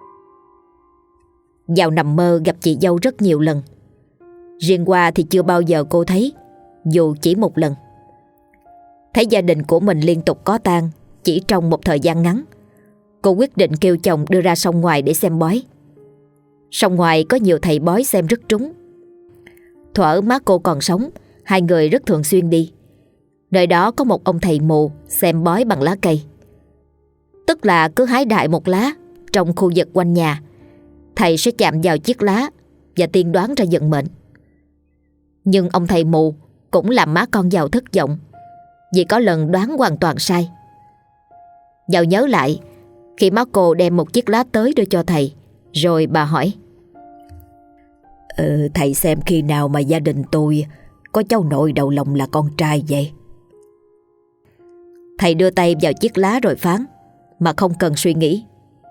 Giàu nằm mơ gặp chị dâu rất nhiều lần. Riêng qua thì chưa bao giờ cô thấy, dù chỉ một lần. Thấy gia đình của mình liên tục có tang chỉ trong một thời gian ngắn, cô quyết định kêu chồng đưa ra sông ngoài để xem bói. Sông ngoài có nhiều thầy bói xem rất trúng. Thuở má cô còn sống, hai người rất thường xuyên đi. Nơi đó có một ông thầy mù xem bói bằng lá cây. Tức là cứ hái đại một lá trong khu vực quanh nhà, thầy sẽ chạm vào chiếc lá và tiên đoán ra vận mệnh. Nhưng ông thầy mù cũng làm má con Giàu thất vọng, vì có lần đoán hoàn toàn sai. Giàu nhớ lại khi má cô đem một chiếc lá tới đưa cho thầy. Rồi bà hỏi: ừ, Thầy xem khi nào mà gia đình tôi có cháu nội đầu lòng là con trai vậy? Thầy đưa tay vào chiếc lá rồi phán, mà không cần suy nghĩ: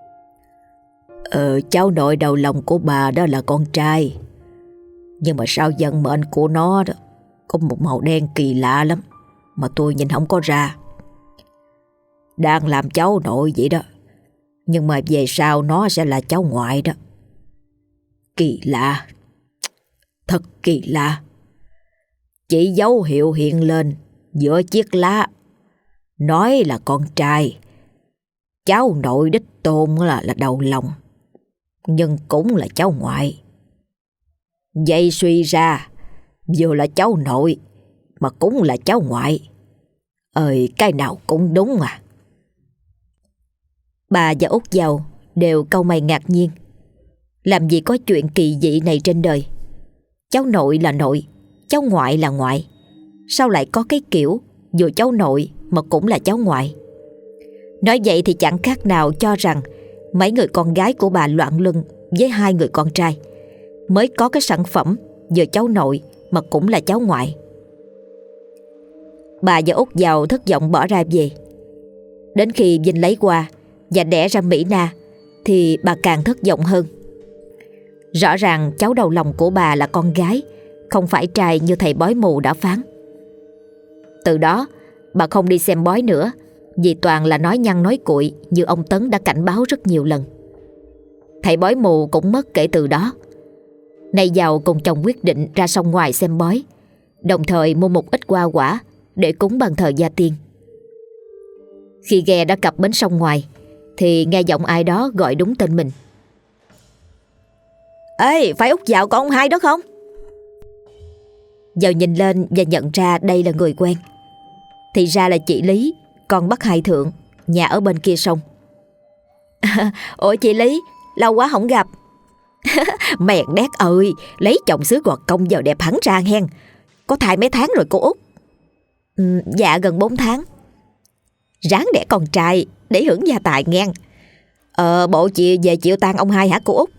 Ờ, cháu nội đầu lòng của bà đó là con trai. Nhưng mà sao vận mệnh của nó đó có một màu đen kỳ lạ lắm, mà tôi nhìn không có ra. Đang làm cháu nội vậy đó, nhưng mà về sau nó sẽ là cháu ngoại đó. Kỳ lạ, thật kỳ lạ. Chỉ dấu hiệu hiện lên giữa chiếc lá nói là con trai, cháu nội đích tôn là, là đầu lòng, nhưng cũng là cháu ngoại. Vậy suy ra vừa là cháu nội mà cũng là cháu ngoại. Ơi, cái nào cũng đúng à. Bà và Út Giàu đều cau mày ngạc nhiên. Làm gì có chuyện kỳ dị này trên đời. Cháu nội là nội, cháu ngoại là ngoại. Sao lại có cái kiểu vừa cháu nội mà cũng là cháu ngoại? Nói vậy thì chẳng khác nào cho rằng mấy người con gái của bà loạn luân với hai người con trai, mới có cái sản phẩm vừa cháu nội mà cũng là cháu ngoại. Bà và Út Giàu thất vọng bỏ ra về. Đến khi Vinh lấy qua và đẻ ra Mỹ Na thì bà càng thất vọng hơn. Rõ ràng cháu đầu lòng của bà là con gái, không phải trai như thầy bói mù đã phán. Từ đó bà không đi xem bói nữa, vì toàn là nói nhăng nói cuội như ông Tấn đã cảnh báo rất nhiều lần. Thầy bói mù cũng mất kể từ đó. Nay Giàu cùng chồng quyết định ra sông ngoài xem bói, đồng thời mua một ít hoa quả để cúng bàn thờ gia tiên. Khi ghe đã cập bến sông ngoài thì nghe giọng ai đó gọi đúng tên mình. Ê, phải Út Giàu con ông hai đó không? Giàu nhìn lên và nhận ra đây là người quen. Thì ra là chị Lý, con bác Hai Thượng, nhà ở bên kia sông. Ủa chị Lý, lâu quá không gặp. Mèn đét ơi, lấy chồng xứ Gò Công vào đẹp hẳn ra hen. Có thai mấy tháng rồi cô Út? Ừ, dạ gần bốn tháng. Ráng đẻ con trai để hưởng gia tài ngang. Ờ, bộ chị về chịu tang ông hai hả cô Út?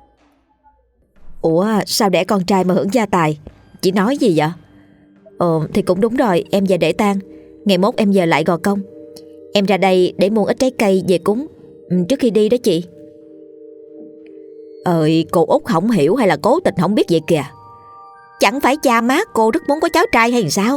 Ủa sao đẻ con trai mà hưởng gia tài? Chị nói gì vậy? Ờ thì cũng đúng rồi, em về để tang, ngày mốt em về lại Gò Công. Em ra đây để mua ít trái cây về cúng trước khi đi đó chị. Ơi, cô Út không hiểu hay là cố tình không biết vậy kìa? Chẳng phải cha má cô rất muốn có cháu trai hay sao?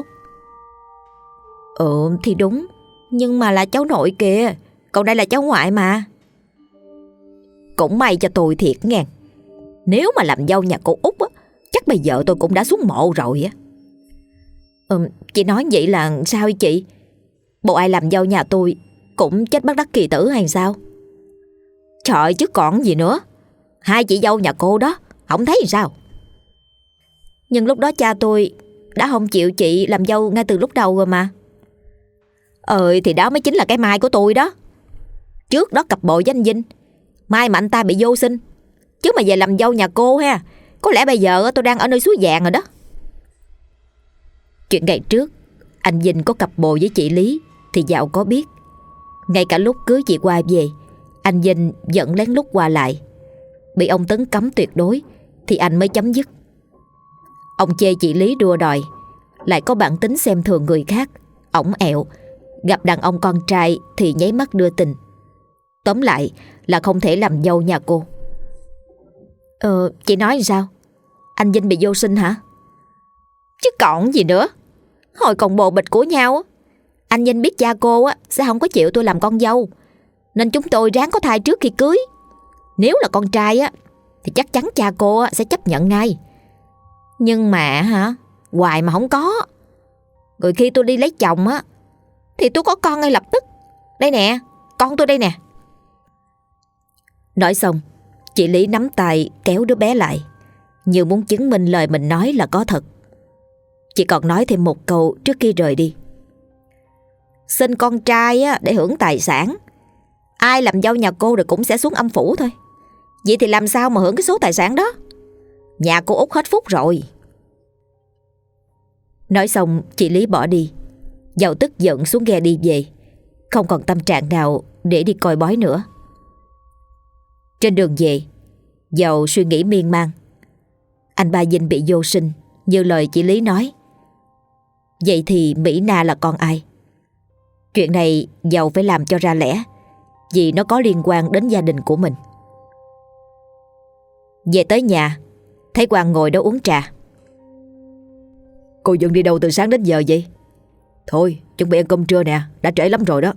Ừ thì đúng, nhưng mà là cháu nội kìa, còn đây là cháu ngoại mà. Cũng may cho tôi thiệt nghe. Nếu mà làm dâu nhà cô Út á, chắc bây giờ tôi cũng đã xuống mộ rồi á. Ừ, chị nói vậy là sao chị? Bộ ai làm dâu nhà tôi cũng chết bất đắc kỳ tử hay sao? Trời chứ còn gì nữa. Hai chị dâu nhà cô đó, không thấy sao? Nhưng lúc đó cha tôi đã không chịu chị làm dâu ngay từ lúc đầu rồi mà. Ơi thì đó mới chính là cái mai của tôi đó. Trước đó cặp bồ với anh Vinh, mai mà anh ta bị vô sinh, chứ mà về làm dâu nhà cô ha, có lẽ bây giờ tôi đang ở nơi suối vàng rồi đó. Chuyện ngày trước anh Vinh có cặp bồ với chị Lý thì dạo có biết. Ngay cả lúc cưới chị qua về, anh Vinh vẫn lén lút qua lại. Bị ông Tấn cấm tuyệt đối thì anh mới chấm dứt. Ông chê chị Lý đua đòi, lại có bản tính xem thường người khác, ổng ẹo, gặp đàn ông con trai thì nháy mắt đưa tình. Tóm lại là không thể làm dâu nhà cô. Ờ, chị nói sao? Anh Vinh bị vô sinh hả? Chứ còn gì nữa. Hồi còn bồ bịch của nhau, anh Vinh biết cha cô á sẽ không có chịu tôi làm con dâu, nên chúng tôi ráng có thai trước khi cưới. Nếu là con trai á thì chắc chắn cha cô á sẽ chấp nhận ngay. Nhưng mà hả, hoài mà không có. Rồi khi tôi đi lấy chồng á thì tôi có con ngay lập tức. Đây nè, con tôi đây nè. Nói xong, chị Lý nắm tay kéo đứa bé lại, như muốn chứng minh lời mình nói là có thật. Chị còn nói thêm một câu trước khi rời đi. Sinh con trai á để hưởng tài sản, ai làm dâu nhà cô rồi cũng sẽ xuống âm phủ thôi. Vậy thì làm sao mà hưởng cái số tài sản đó? Nhà cô Út hết phúc rồi. Nói xong chị Lý bỏ đi. Dậu tức giận xuống ghe đi về, không còn tâm trạng nào để đi coi bói nữa. Trên đường về, Dậu suy nghĩ miên man. Anh ba Vinh bị vô sinh như lời chị Lý nói. Vậy thì Mỹ Na là con ai? Chuyện này Dậu phải làm cho ra lẽ, vì nó có liên quan đến gia đình của mình. Về tới nhà, thấy Quang ngồi đó uống trà. Cô Dượng đi đâu từ sáng đến giờ vậy? Thôi chuẩn bị ăn cơm trưa nè, đã trễ lắm rồi đó.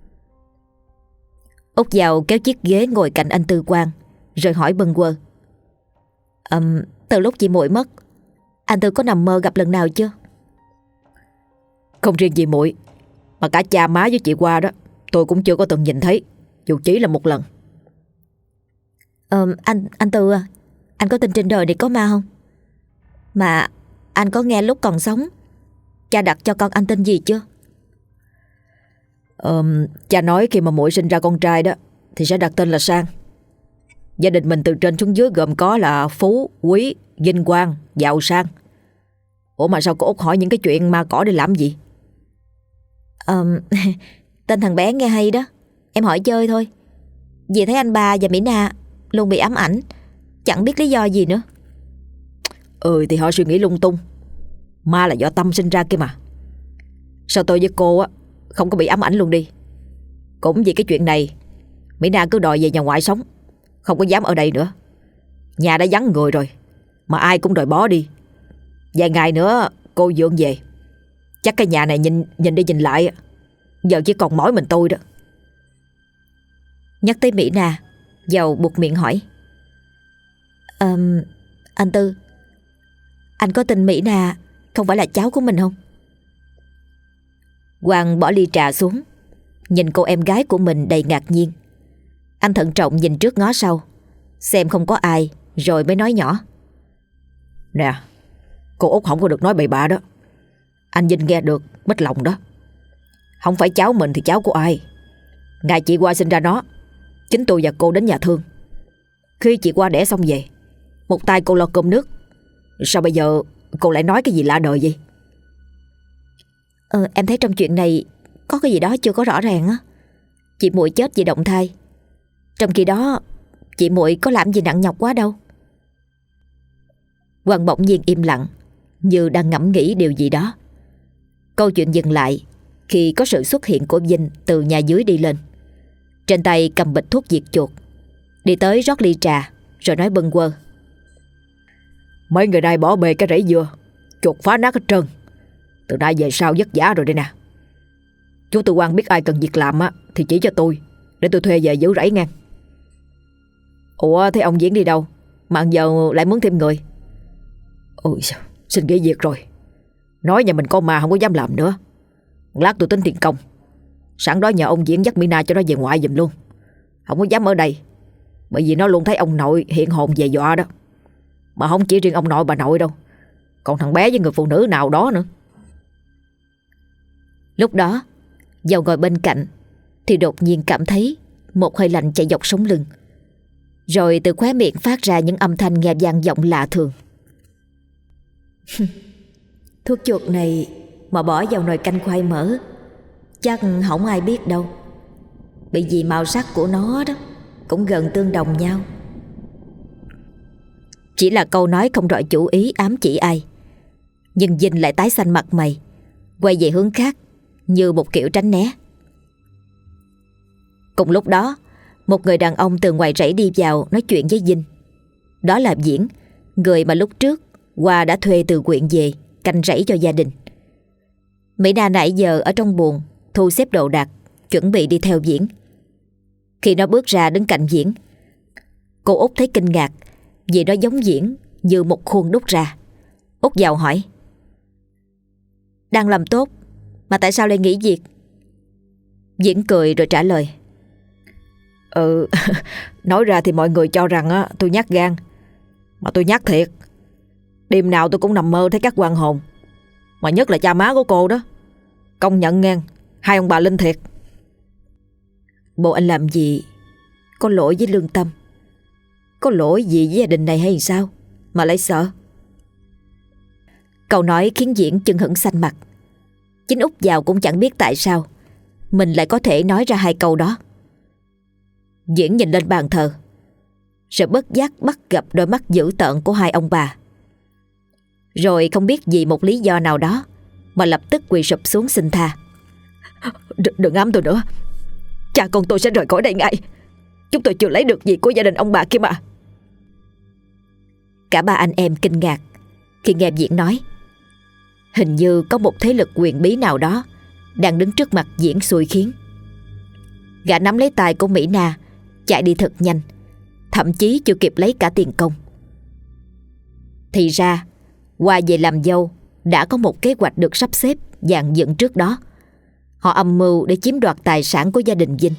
Út vào kéo chiếc ghế ngồi cạnh anh Tư Quang, rồi hỏi bâng quơ. um, Từ lúc chị muội mất, anh Tư có nằm mơ gặp lần nào chưa? Không riêng gì muội, mà cả cha má với chị qua đó tôi cũng chưa có từng nhìn thấy, dù chỉ là một lần. um, Anh anh Tư à, anh có tin trên đời này có ma không? Mà anh có nghe lúc còn sống cha đặt cho con anh tên gì chưa? um, Cha nói khi mà muội sinh ra con trai đó thì sẽ đặt tên là Sang. Gia đình mình từ trên xuống dưới gồm có là phú, quý, vinh quang, giàu sang. Ủa mà sao cô Út hỏi những cái chuyện ma cỏ để làm gì? um, Tên thằng bé nghe hay đó, em hỏi chơi thôi. Vì thấy anh ba và Mỹ Na luôn bị ám ảnh, chẳng biết lý do gì nữa. Ừ thì họ suy nghĩ lung tung. Ma là do tâm sinh ra kia mà. Sao tôi với cô á không có bị ám ảnh luôn đi? Cũng vì cái chuyện này Mỹ Na cứ đòi về nhà ngoại sống, không có dám ở đây nữa. Nhà đã vắng người rồi, mà ai cũng đòi bỏ đi. Vài ngày nữa cô Dượng về, chắc cái nhà này nhìn nhìn đi nhìn lại giờ chỉ còn mỗi mình tôi đó. Nhắc tới Mỹ Na, Dầu buột miệng hỏi. um, Anh Tư, anh có tin Mỹ Na không phải là cháu của mình không? Quang bỏ ly trà xuống, nhìn cô em gái của mình đầy ngạc nhiên. Anh thận trọng nhìn trước ngó sau, xem không có ai, rồi mới nói nhỏ. Nè, cô Út không có được nói bậy bạ đó. Anh Vinh nghe được mất lòng đó. Không phải cháu mình thì cháu của ai? Ngày chị qua sinh ra nó, chính tôi và cô đến nhà thương. Khi chị qua đẻ xong về, một tay cô lo cơm nước, sao bây giờ cô lại nói cái gì lạ đời vậy? Ờ, em thấy trong chuyện này có cái gì đó chưa có rõ ràng á. Chị muội chết vì động thai, trong khi đó chị muội có làm gì nặng nhọc quá đâu. Quang bỗng nhiên im lặng, như đang ngẫm nghĩ điều gì đó. Câu chuyện dừng lại khi có sự xuất hiện của Vinh từ nhà dưới đi lên. Trên tay cầm bịch thuốc diệt chuột, đi tới rót ly trà rồi nói bâng quơ: Mấy người đây bỏ bê cái rẫy dừa, chuột phá nát hết trơn. Từ nay về sau vất vả rồi đây nè. Chú Tư Quang biết ai cần việc làm á thì chỉ cho tôi, để tôi thuê về giữ rẫy ngang. Ủa thế ông Diễn đi đâu mà giờ lại muốn thêm người? Ôi sao, xin nghỉ việc rồi. Nói nhà mình con mà không có dám làm nữa. Lát tôi tính tiền công. Sẵn đó nhờ ông Diễn dắt Mỹ Na cho nó về ngoại giùm luôn. Không có dám ở đây, bởi vì nó luôn thấy ông nội hiện hồn về dọa đó. Mà không chỉ riêng ông nội bà nội đâu, còn thằng bé với người phụ nữ nào đó nữa. Lúc đó Dầu ngồi bên cạnh thì đột nhiên cảm thấy một hơi lạnh chạy dọc sống lưng. Rồi từ khóe miệng phát ra những âm thanh nghe vang vọng lạ thường. Thuốc chuột này mà bỏ vào nồi canh khoai mỡ chắc không ai biết đâu, bởi vì màu sắc của nó đó cũng gần tương đồng nhau. Chỉ là câu nói không rõ chủ ý ám chỉ ai, nhưng Vinh lại tái xanh mặt mày, quay về hướng khác như một kiểu tránh né. Cùng lúc đó, một người đàn ông từ ngoài rẫy đi vào nói chuyện với Vinh. Đó là Diễn, người mà lúc trước Hoa đã thuê từ huyện về canh rẫy cho gia đình. Mỹ Na nãy giờ ở trong buồng thu xếp đồ đạc, chuẩn bị đi theo Diễn. Khi nó bước ra đứng cạnh Diễn, cô Út thấy kinh ngạc vì nó giống Diễn như một khuôn đúc ra. Út vào hỏi: Đang làm tốt mà tại sao lại nghỉ việc? Diễn cười rồi trả lời: Ừ, nói ra thì mọi người cho rằng á, tôi nhát gan. Mà tôi nhát thiệt. Đêm nào tôi cũng nằm mơ thấy các oan hồn, mà nhất là cha má của cô đó. Công nhận ngang, hai ông bà linh thiệt. Bộ anh làm gì có lỗi với lương tâm? Có lỗi gì với gia đình này hay sao mà lại sợ? Câu nói khiến Diễn chưng hửng xanh mặt. Chính Út vào cũng chẳng biết tại sao mình lại có thể nói ra hai câu đó. Diễn nhìn lên bàn thờ, rồi bất giác bắt gặp đôi mắt dữ tợn của hai ông bà. Rồi không biết vì một lý do nào đó mà lập tức quỳ sụp xuống xin tha. Đ Đừng ám tôi nữa. Cha con tôi sẽ rời khỏi đây ngay. Chúng tôi chưa lấy được gì của gia đình ông bà kia mà. Cả ba anh em kinh ngạc khi nghe Diễn nói. Hình như có một thế lực quyền bí nào đó đang đứng trước mặt Diễn xui khiến. Gã nắm lấy tay của Mỹ Na chạy đi thật nhanh, thậm chí chưa kịp lấy cả tiền công. Thì ra Hoa về làm dâu đã có một kế hoạch được sắp xếp dàn dựng trước đó. Họ âm mưu để chiếm đoạt tài sản của gia đình Vinh.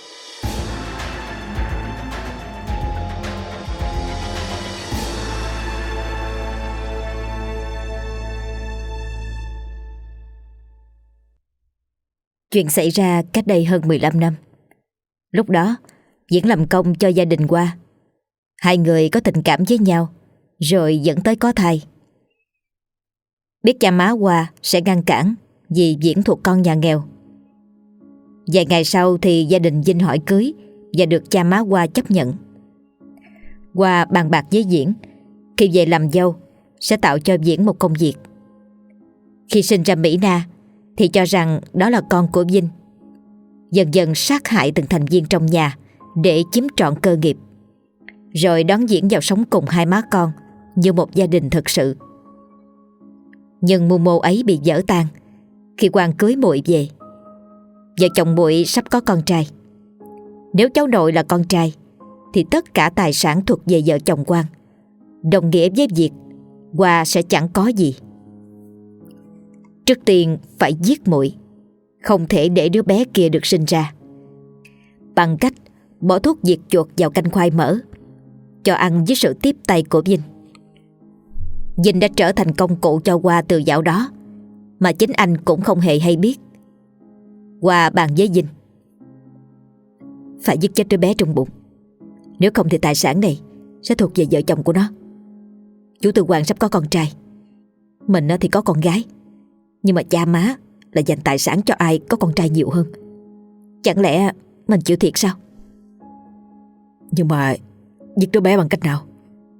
Chuyện xảy ra cách đây hơn mười lăm năm. Lúc đó Diễn làm công cho gia đình Hoa. Hai người có tình cảm với nhau, rồi dẫn tới có thai. Biết cha má Hoa sẽ ngăn cản vì Diễn thuộc con nhà nghèo. Vài ngày sau thì gia đình Vinh hỏi cưới và được cha má Hoa chấp nhận. Hoa bàn bạc với Diễn khi về làm dâu sẽ tạo cho Diễn một công việc. Khi sinh ra Mỹ Na thì cho rằng đó là con của Vinh. Dần dần sát hại từng thành viên trong nhà để chiếm trọn cơ nghiệp, rồi đón Diễn vào sống cùng hai má con như một gia đình thực sự. Nhưng mưu mô ấy bị vỡ tan khi Quang cưới muội về. Vợ chồng muội sắp có con trai. Nếu cháu nội là con trai thì tất cả tài sản thuộc về vợ chồng Quang, đồng nghĩa với việc Hoa sẽ chẳng có gì. Trước tiên phải giết muội, không thể để đứa bé kia được sinh ra, bằng cách bỏ thuốc diệt chuột vào canh khoai mỡ, cho ăn với sự tiếp tay của Vinh. Vinh đã trở thành công cụ cho Hoa từ dạo đó, mà chính anh cũng không hề hay biết. Hoa bàn với Vinh: phải giết chết đứa bé trong bụng, nếu không thì tài sản này sẽ thuộc về vợ chồng của nó. Chú Tư Hoàng sắp có con trai, mình thì có con gái, nhưng mà cha má là dành tài sản cho ai có con trai nhiều hơn. Chẳng lẽ mình chịu thiệt sao? Nhưng mà giết đứa bé bằng cách nào?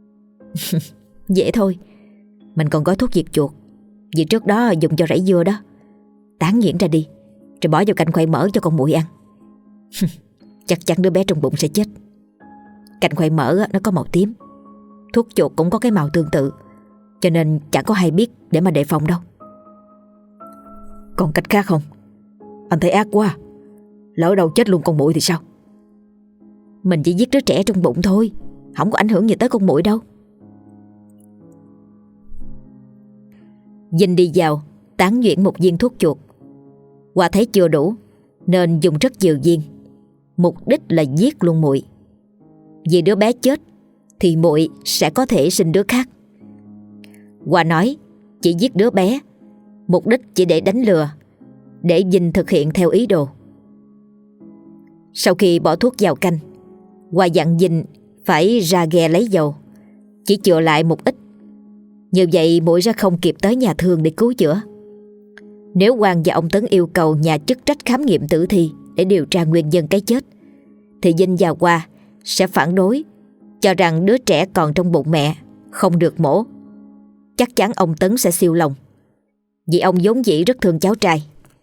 Dễ thôi. Mình còn gói thuốc diệt chuột vì trước đó dùng cho rẫy dưa đó. Tán nhuyễn ra đi rồi bỏ vào canh khoai mỡ cho con muội ăn. Chắc chắn đứa bé trong bụng sẽ chết. Canh khoai mỡ nó có màu tím, thuốc chuột cũng có cái màu tương tự, cho nên chẳng có ai biết để mà đề phòng đâu. Còn cách khác không? Anh thấy ác quá. Lỡ đâu chết luôn con muội thì sao? Mình chỉ giết đứa trẻ trong bụng thôi, không có ảnh hưởng gì tới con muội đâu. Vinh đi vào tán nhuyễn một viên thuốc chuột. Hoa thấy chưa đủ nên dùng rất nhiều viên, mục đích là giết luôn muội. Vì đứa bé chết thì muội sẽ có thể sinh đứa khác. Hoa nói chỉ giết đứa bé, mục đích chỉ để đánh lừa, để Vinh thực hiện theo ý đồ. Sau khi bỏ thuốc vào canh, Hoa dặn Vinh phải ra ghe lấy dầu, chỉ chừa lại một ít. Như vậy muội sẽ không kịp tới nhà thương để cứu chữa. Nếu Quang và ông Tấn yêu cầu nhà chức trách khám nghiệm tử thi để điều tra nguyên nhân cái chết, thì Vinh và Hoa sẽ phản đối, cho rằng đứa trẻ còn trong bụng mẹ, không được mổ. Chắc chắn ông Tấn sẽ siêu lòng, vì ông vốn dĩ rất thương cháu trai.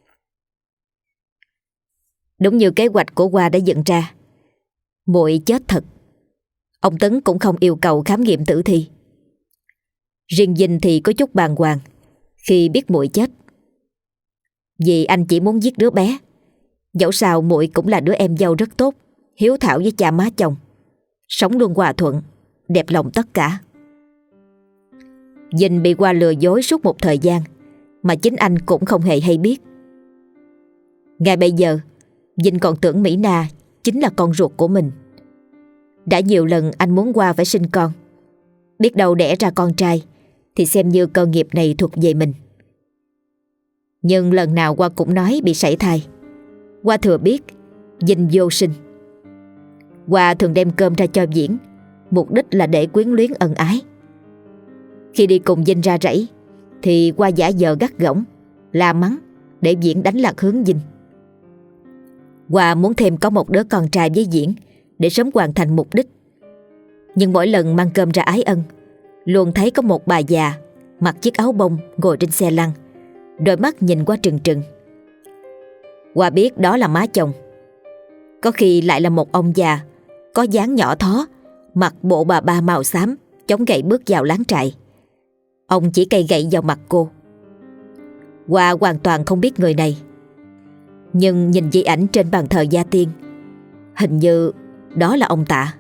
Đúng như kế hoạch của Hoa đã dựng ra, muội chết thật. Ông Tấn cũng không yêu cầu khám nghiệm tử thi. Riêng Vinh thì có chút bàng hoàng khi biết muội chết, vì anh chỉ muốn giết đứa bé. Dẫu sao muội cũng là đứa em dâu rất tốt, hiếu thảo với cha má chồng, sống luôn hòa thuận, đẹp lòng tất cả. Vinh bị Hoa lừa dối suốt một thời gian mà chính anh cũng không hề hay biết. Ngay bây giờ Vinh còn tưởng Mỹ Na chính là con ruột của mình. Đã nhiều lần anh muốn Hoa phải sinh con, biết đâu đẻ ra con trai thì xem như cơ nghiệp này thuộc về mình. Nhưng lần nào Hoa cũng nói bị sảy thai. Hoa thừa biết Vinh vô sinh. Hoa thường đem cơm ra cho Viễn, mục đích là để quyến luyến ân ái. Khi đi cùng Vinh ra rẫy thì Hoa giả vờ gắt gỏng, la mắng để Viễn đánh lạc hướng Vinh. Hoa muốn thêm có một đứa con trai với Viễn để sớm hoàn thành mục đích. Nhưng mỗi lần mang cơm ra ái ân, luôn thấy có một bà già mặc chiếc áo bông ngồi trên xe lăn, đôi mắt nhìn qua trừng trừng. Hoa biết đó là má chồng. Có khi lại là một ông già có dáng nhỏ thó, mặc bộ bà ba màu xám, chống gậy bước vào láng trại. Ông chỉ cây gậy vào mặt cô. Hoa hoàn toàn không biết người này, nhưng nhìn di ảnh trên bàn thờ gia tiên, hình như đó là ông Tạ.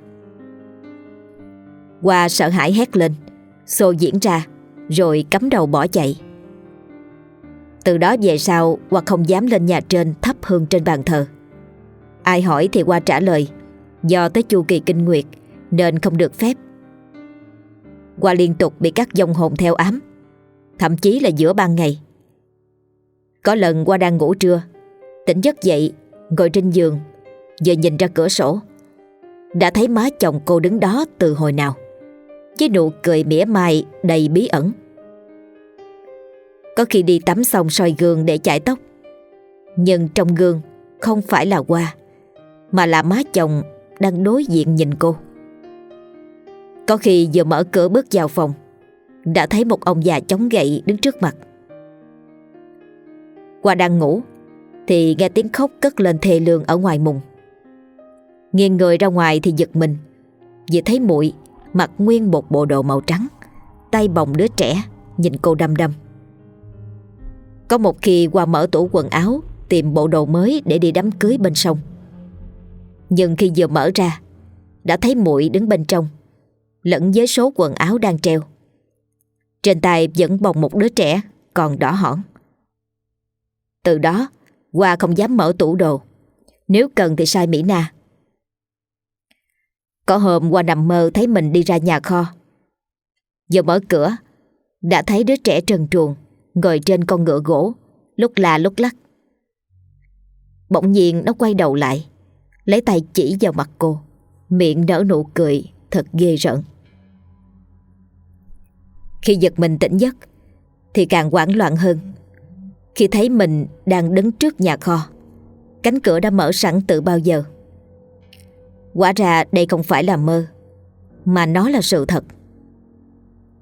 Hoa sợ hãi hét lên, xô Viễn ra, rồi cắm đầu bỏ chạy. Từ đó về sau, Hoa không dám lên nhà trên thắp hương trên bàn thờ. Ai hỏi thì Hoa trả lời do tới chu kỳ kinh nguyệt nên không được phép. Hoa liên tục bị các vong hồn theo ám, thậm chí là giữa ban ngày. Có lần Hoa đang ngủ trưa, tỉnh giấc dậy, ngồi trên giường, vừa nhìn ra cửa sổ, đã thấy má chồng cô đứng đó từ hồi nào, với nụ cười mỉa mai đầy bí ẩn. Có khi đi tắm xong soi gương để chải tóc, nhưng trong gương không phải là Hoa, mà là má chồng đang đối diện nhìn cô. Có khi vừa mở cửa bước vào phòng, đã thấy một ông già chống gậy đứng trước mặt. Hoa đang ngủ thì nghe tiếng khóc cất lên thê lương ở ngoài mùng. Nghiêng người ra ngoài thì giật mình, vì thấy muội mặc nguyên một bộ đồ màu trắng, tay bồng đứa trẻ, nhìn cô đăm đăm. Có một khi Hoa mở tủ quần áo tìm bộ đồ mới để đi đám cưới bên sông, nhưng khi vừa mở ra đã thấy muội đứng bên trong, lẫn với số quần áo đang treo. Trên tay vẫn bồng một đứa trẻ còn đỏ hỏn. Từ đó Hoa không dám mở tủ đồ, nếu cần thì sai Mỹ Na. Có hôm Hoa nằm mơ thấy mình đi ra nhà kho, vừa mở cửa đã thấy đứa trẻ trần truồng ngồi trên con ngựa gỗ, lúc la lúc lắc. Bỗng nhiên nó quay đầu lại, lấy tay chỉ vào mặt cô, miệng nở nụ cười thật ghê rợn. Khi giật mình tỉnh giấc thì càng hoảng loạn hơn, khi thấy mình đang đứng trước nhà kho, cánh cửa đã mở sẵn từ bao giờ. Hóa ra đây không phải là mơ, mà nó là sự thật.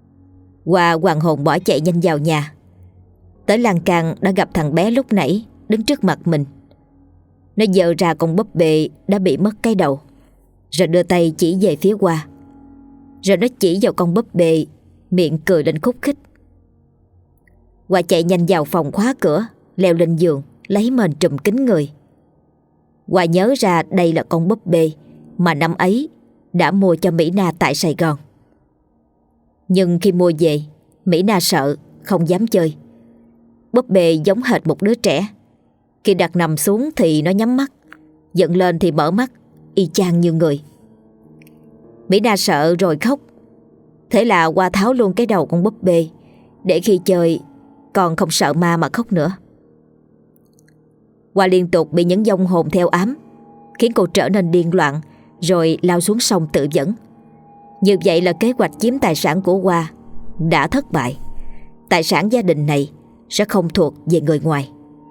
Hoa hoàng hồn bỏ chạy nhanh vào nhà. Tới lan can đã gặp thằng bé lúc nãy đứng trước mặt mình. Nó giơ ra con búp bê đã bị mất cái đầu, rồi đưa tay chỉ về phía Hoa. Rồi nó chỉ vào con búp bê, miệng cười lên khúc khích. Hoa chạy nhanh vào phòng khóa cửa, leo lên giường, lấy mền trùm kín người. Hoa nhớ ra đây là con búp bê mà năm ấy đã mua cho Mỹ Na tại Sài Gòn. Nhưng khi mua về, Mỹ Na sợ, không dám chơi. Búp bê giống hệt một đứa trẻ. Khi đặt nằm xuống thì nó nhắm mắt, dựng lên thì mở mắt, y chang như người. Mỹ Na sợ rồi khóc. Thế là Hoa tháo luôn cái đầu con búp bê, để khi chơi con không sợ ma mà khóc nữa. Hoa liên tục bị những vong hồn theo ám, khiến cô trở nên điên loạn, rồi lao xuống sông tự vẫn. Như vậy là kế hoạch chiếm tài sản của Hoa đã thất bại. Tài sản gia đình này sẽ không thuộc về người ngoài.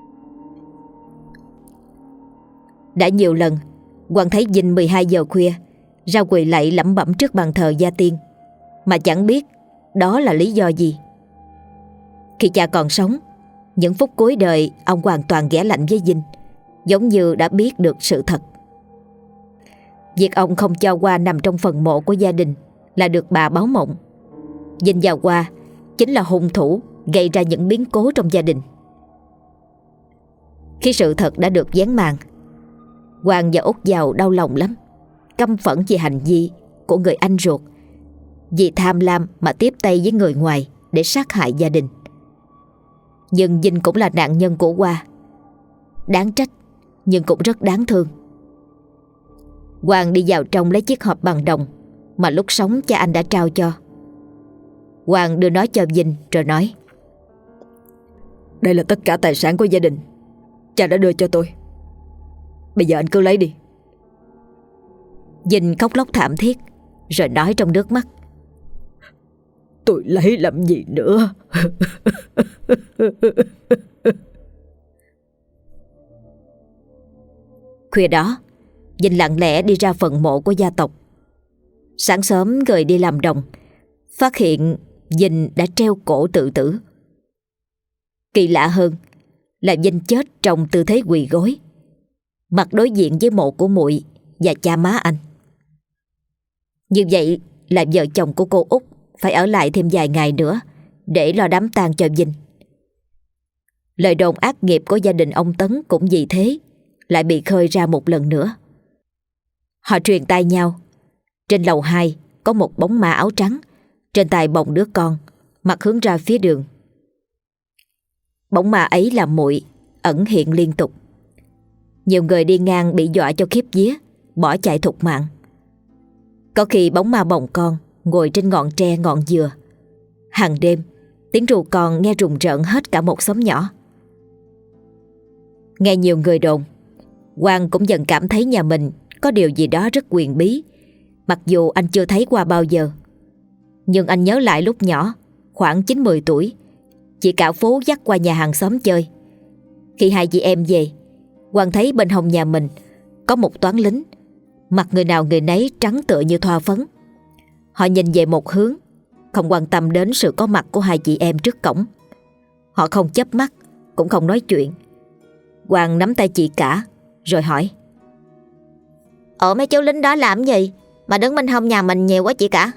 Đã nhiều lần Quang thấy Vinh mười hai giờ khuya ra quỳ lạy lẩm bẩm trước bàn thờ gia tiên, mà chẳng biết đó là lý do gì. Khi cha còn sống, những phút cuối đời ông hoàn toàn ghẻ lạnh với Vinh, giống như đã biết được sự thật. Việc ông không cho Hoa nằm trong phần mộ của gia đình là được bà báo mộng. Vinh và Hoa chính là hung thủ gây ra những biến cố trong gia đình. Khi sự thật đã được vén màn, Hoàng và Út Dào đau lòng lắm, căm phẫn vì hành vi của người anh ruột, vì tham lam mà tiếp tay với người ngoài để sát hại gia đình. Nhưng Vinh cũng là nạn nhân của Hoa. Đáng trách nhưng cũng rất đáng thương. Hoàng đi vào trong lấy chiếc hộp bằng đồng mà lúc sống cha anh đã trao cho. Hoàng đưa nó cho Vinh rồi nói: Đây là tất cả tài sản của gia đình, cha đã đưa cho tôi. Bây giờ anh cứ lấy đi. Vinh khóc lóc thảm thiết, rồi nói trong nước mắt: Tôi lấy làm gì nữa? Khuya đó, Vinh lặng lẽ đi ra phần mộ của gia tộc. Sáng sớm người đi làm đồng phát hiện Vinh đã treo cổ tự tử. Kỳ lạ hơn là Vinh chết trong tư thế quỳ gối, mặt đối diện với mộ của muội và cha má anh. Như vậy là vợ chồng của cô Út phải ở lại thêm vài ngày nữa để lo đám tang cho Vinh. Lời đồn ác nghiệp của gia đình ông Tấn cũng vì thế lại bị khơi ra một lần nữa. Họ truyền tai nhau: trên lầu hai có một bóng ma áo trắng, trên tay bồng đứa con, mặt hướng ra phía đường. Bóng ma ấy là muội, ẩn hiện liên tục. Nhiều người đi ngang bị dọa cho khiếp vía, bỏ chạy thục mạng. Có khi bóng ma bồng con ngồi trên ngọn tre ngọn dừa. Hàng đêm tiếng ru con nghe rùng rợn hết cả một xóm nhỏ. Nghe nhiều người đồn, Quang cũng dần cảm thấy nhà mình có điều gì đó rất huyền bí, mặc dù anh chưa thấy qua bao giờ. Nhưng anh nhớ lại lúc nhỏ, khoảng chín mười tuổi, chị cả phố dắt qua nhà hàng xóm chơi. Khi hai chị em về, Quang thấy bên hông nhà mình có một toán lính, mặt người nào người nấy trắng tựa như thoa phấn. Họ nhìn về một hướng, không quan tâm đến sự có mặt của hai chị em trước cổng. Họ không chớp mắt, cũng không nói chuyện. Quang nắm tay chị cả rồi hỏi: Ủa mấy chú lính đó làm gì mà đứng bên hông nhà mình nhiều quá chị cả?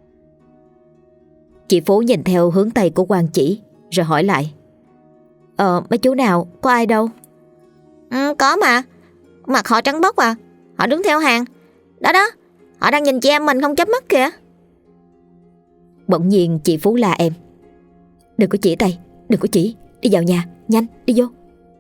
Chị Phú nhìn theo hướng tay của Quang chỉ rồi hỏi lại: Ờ mấy chú nào, có ai đâu? Ừ, có mà, mặt họ trắng bóc à, họ đứng theo hàng. Đó đó, họ đang nhìn chị em mình không chớp mắt kìa. Bỗng nhiên chị Phú la em: Đừng có chỉ tay, đừng có chỉ, đi vào nhà, nhanh, đi vô.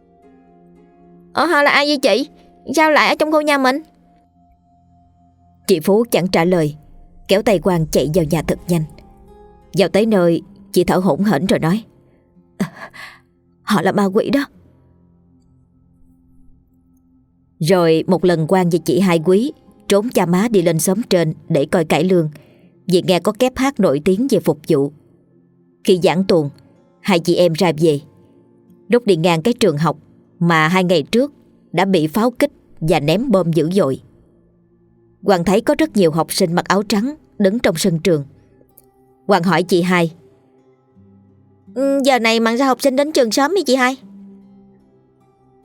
Ờ họ là ai vậy chị? Sao lại ở trong khu nhà mình? Chị Phú chẳng trả lời, kéo tay Quang chạy vào nhà thật nhanh. Vào tới nơi, chị thở hổn hển rồi nói: à, Họ là ma quỷ đó. Rồi một lần Quang và chị Hai Quý trốn cha má đi lên xóm trên để coi cải lương, vì nghe có kép hát nổi tiếng về phục vụ. Khi giảng tuồng, hai chị em ra về. Lúc đi ngang cái trường học mà hai ngày trước đã bị pháo kích và ném bom dữ dội, Quang thấy có rất nhiều học sinh mặc áo trắng đứng trong sân trường. Quang hỏi chị Hai: ừ, Giờ này mà sao học sinh đến trường sớm vậy chị Hai?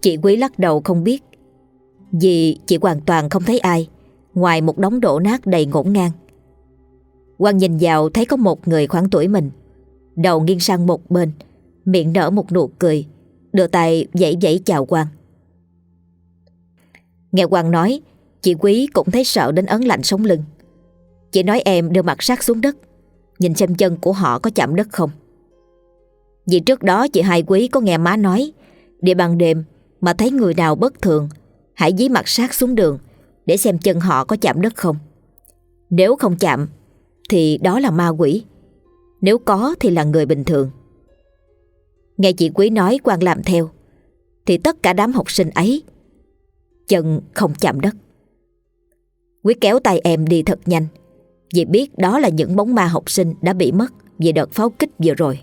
Chị Quý lắc đầu không biết, vì chị hoàn toàn không thấy ai ngoài một đống đổ nát đầy ngổn ngang. Quang nhìn vào thấy có một người khoảng tuổi mình, đầu nghiêng sang một bên, miệng nở một nụ cười, đưa tay vẫy vẫy chào Quang. Nghe Quang nói, chị Quý cũng thấy sợ đến ớn lạnh sống lưng. Chị nói em đưa mặt sát xuống đất, nhìn xem chân của họ có chạm đất không. Vì trước đó chị Hai Quý có nghe má nói, đi ban đêm mà thấy người nào bất thường, hãy dí mặt sát xuống đường để xem chân họ có chạm đất không. Nếu không chạm thì đó là ma quỷ, nếu có thì là người bình thường. Nghe chị Quý nói Quang làm theo, thì tất cả đám học sinh ấy chân không chạm đất. Quý kéo tay em đi thật nhanh, vì biết đó là những bóng ma học sinh đã bị mất vì đợt pháo kích vừa rồi.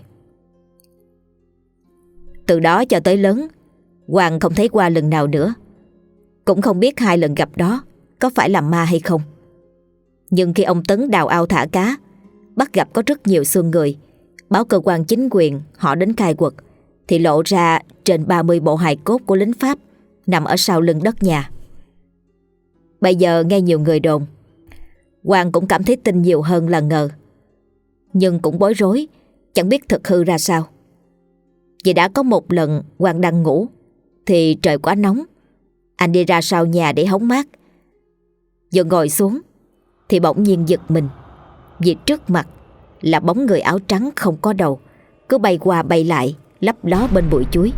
Từ đó cho tới lớn, Quang không thấy qua lần nào nữa, cũng không biết hai lần gặp đó có phải là ma hay không. Nhưng khi ông Tấn đào ao thả cá, bắt gặp có rất nhiều xương người, báo cơ quan chính quyền họ đến khai quật, thì lộ ra trên ba mươi bộ hài cốt của lính Pháp nằm ở sau lưng đất nhà. Bây giờ nghe nhiều người đồn, Quang cũng cảm thấy tin nhiều hơn là ngờ, nhưng cũng bối rối, chẳng biết thực hư ra sao. Vì đã có một lần Quang đang ngủ thì trời quá nóng, anh đi ra sau nhà để hóng mát. Vừa ngồi xuống thì bỗng nhiên giật mình, vì trước mặt là bóng người áo trắng không có đầu, cứ bay qua bay lại lấp ló bên bụi chuối.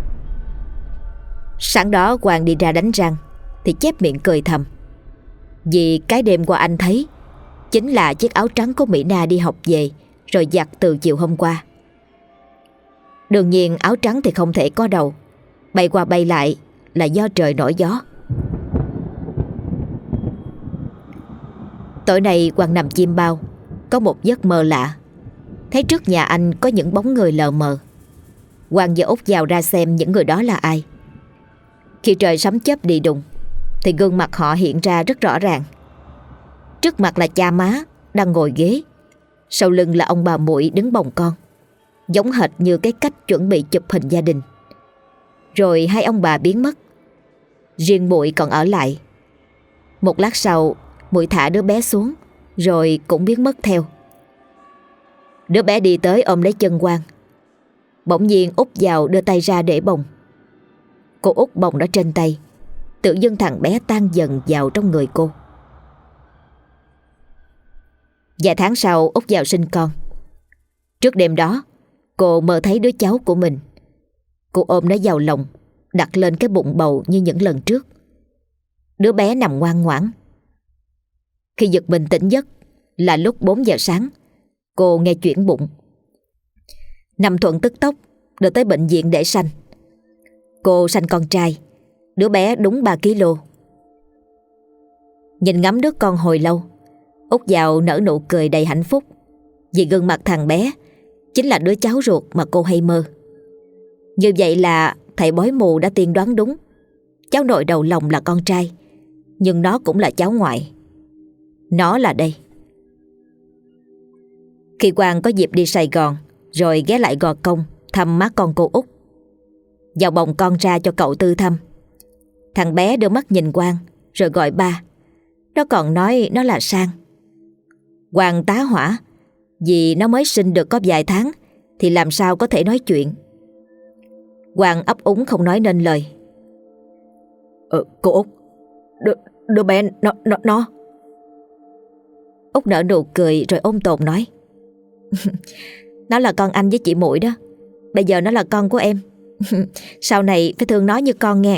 Sáng đó Quang đi ra đánh răng thì chép miệng cười thầm, vì cái đêm qua anh thấy chính là chiếc áo trắng của Mỹ Na đi học về rồi giặt từ chiều hôm qua. Đương nhiên áo trắng thì không thể có đầu, bay qua bay lại là do trời nổi gió. Tối nay Quang nằm chim bao, có một giấc mơ lạ. Thấy trước nhà anh có những bóng người lờ mờ. Quang và Út vào ra xem những người đó là ai. Khi trời sấm chớp đi đùng thì gương mặt họ hiện ra rất rõ ràng. Trước mặt là cha má đang ngồi ghế, sau lưng là ông bà Muội đứng bồng con, giống hệt như cái cách chuẩn bị chụp hình gia đình. Rồi hai ông bà biến mất, riêng Muội còn ở lại. Một lát sau Muội thả đứa bé xuống rồi cũng biến mất theo. Đứa bé đi tới ôm lấy chân Quang. Bỗng nhiên Út vào đưa tay ra để bồng. Cô Út bồng nó trên tay, tự dưng thằng bé tan dần vào trong người cô. Vài tháng sau Út vào sinh con. Trước đêm đó cô mơ thấy đứa cháu của mình. Cô ôm nó vào lòng, đặt lên cái bụng bầu như những lần trước. Đứa bé nằm ngoan ngoãn. Khi giật mình tỉnh giấc là lúc bốn giờ sáng. Cô nghe chuyển bụng. Nằm thuận tức tốc đưa tới bệnh viện để sanh. Cô sanh con trai, đứa bé đúng ba ki lô. Nhìn ngắm đứa con hồi lâu, Út vào nở nụ cười đầy hạnh phúc, vì gương mặt thằng bé chính là đứa cháu ruột mà cô hay mơ. Như vậy là thầy bói mù đã tiên đoán đúng. Cháu nội đầu lòng là con trai, nhưng nó cũng là cháu ngoại. Nó là đây. Khi Quang có dịp đi Sài Gòn rồi ghé lại Gò Công thăm má con cô Út, vào bồng con ra cho cậu Tư thăm. Thằng bé đưa mắt nhìn Quang rồi gọi ba. Nó còn nói nó là Sang. Quang tá hỏa, vì nó mới sinh được có vài tháng thì làm sao có thể nói chuyện. Quang ấp úng không nói nên lời. Ờ, cô Út, đứa, đứa bé nó, nó, nó. Út nở nụ cười rồi ôm tồn nói. Nó là con anh với chị Muội đó. Bây giờ nó là con của em. Sau này phải thương nó như con nghe.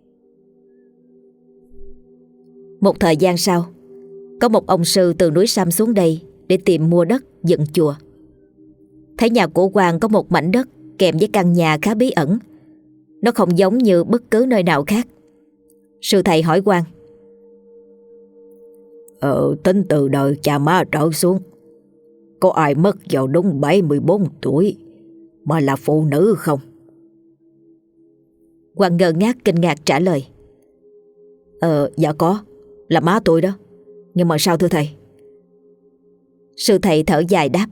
Một thời gian sau, có một ông sư từ núi Sam xuống đây để tìm mua đất dựng chùa. Thấy nhà của Quang có một mảnh đất kèm với căn nhà khá bí ẩn. Nó không giống như bất cứ nơi nào khác. Sư thầy hỏi Quang. Ờ, tính từ đời cha má trở xuống, có ai mất vào đúng bảy mươi bốn tuổi mà là phụ nữ không? Quang ngơ ngác kinh ngạc trả lời. Ờ, dạ có, là má tôi đó. Nhưng mà sao thưa thầy? Sư thầy thở dài đáp.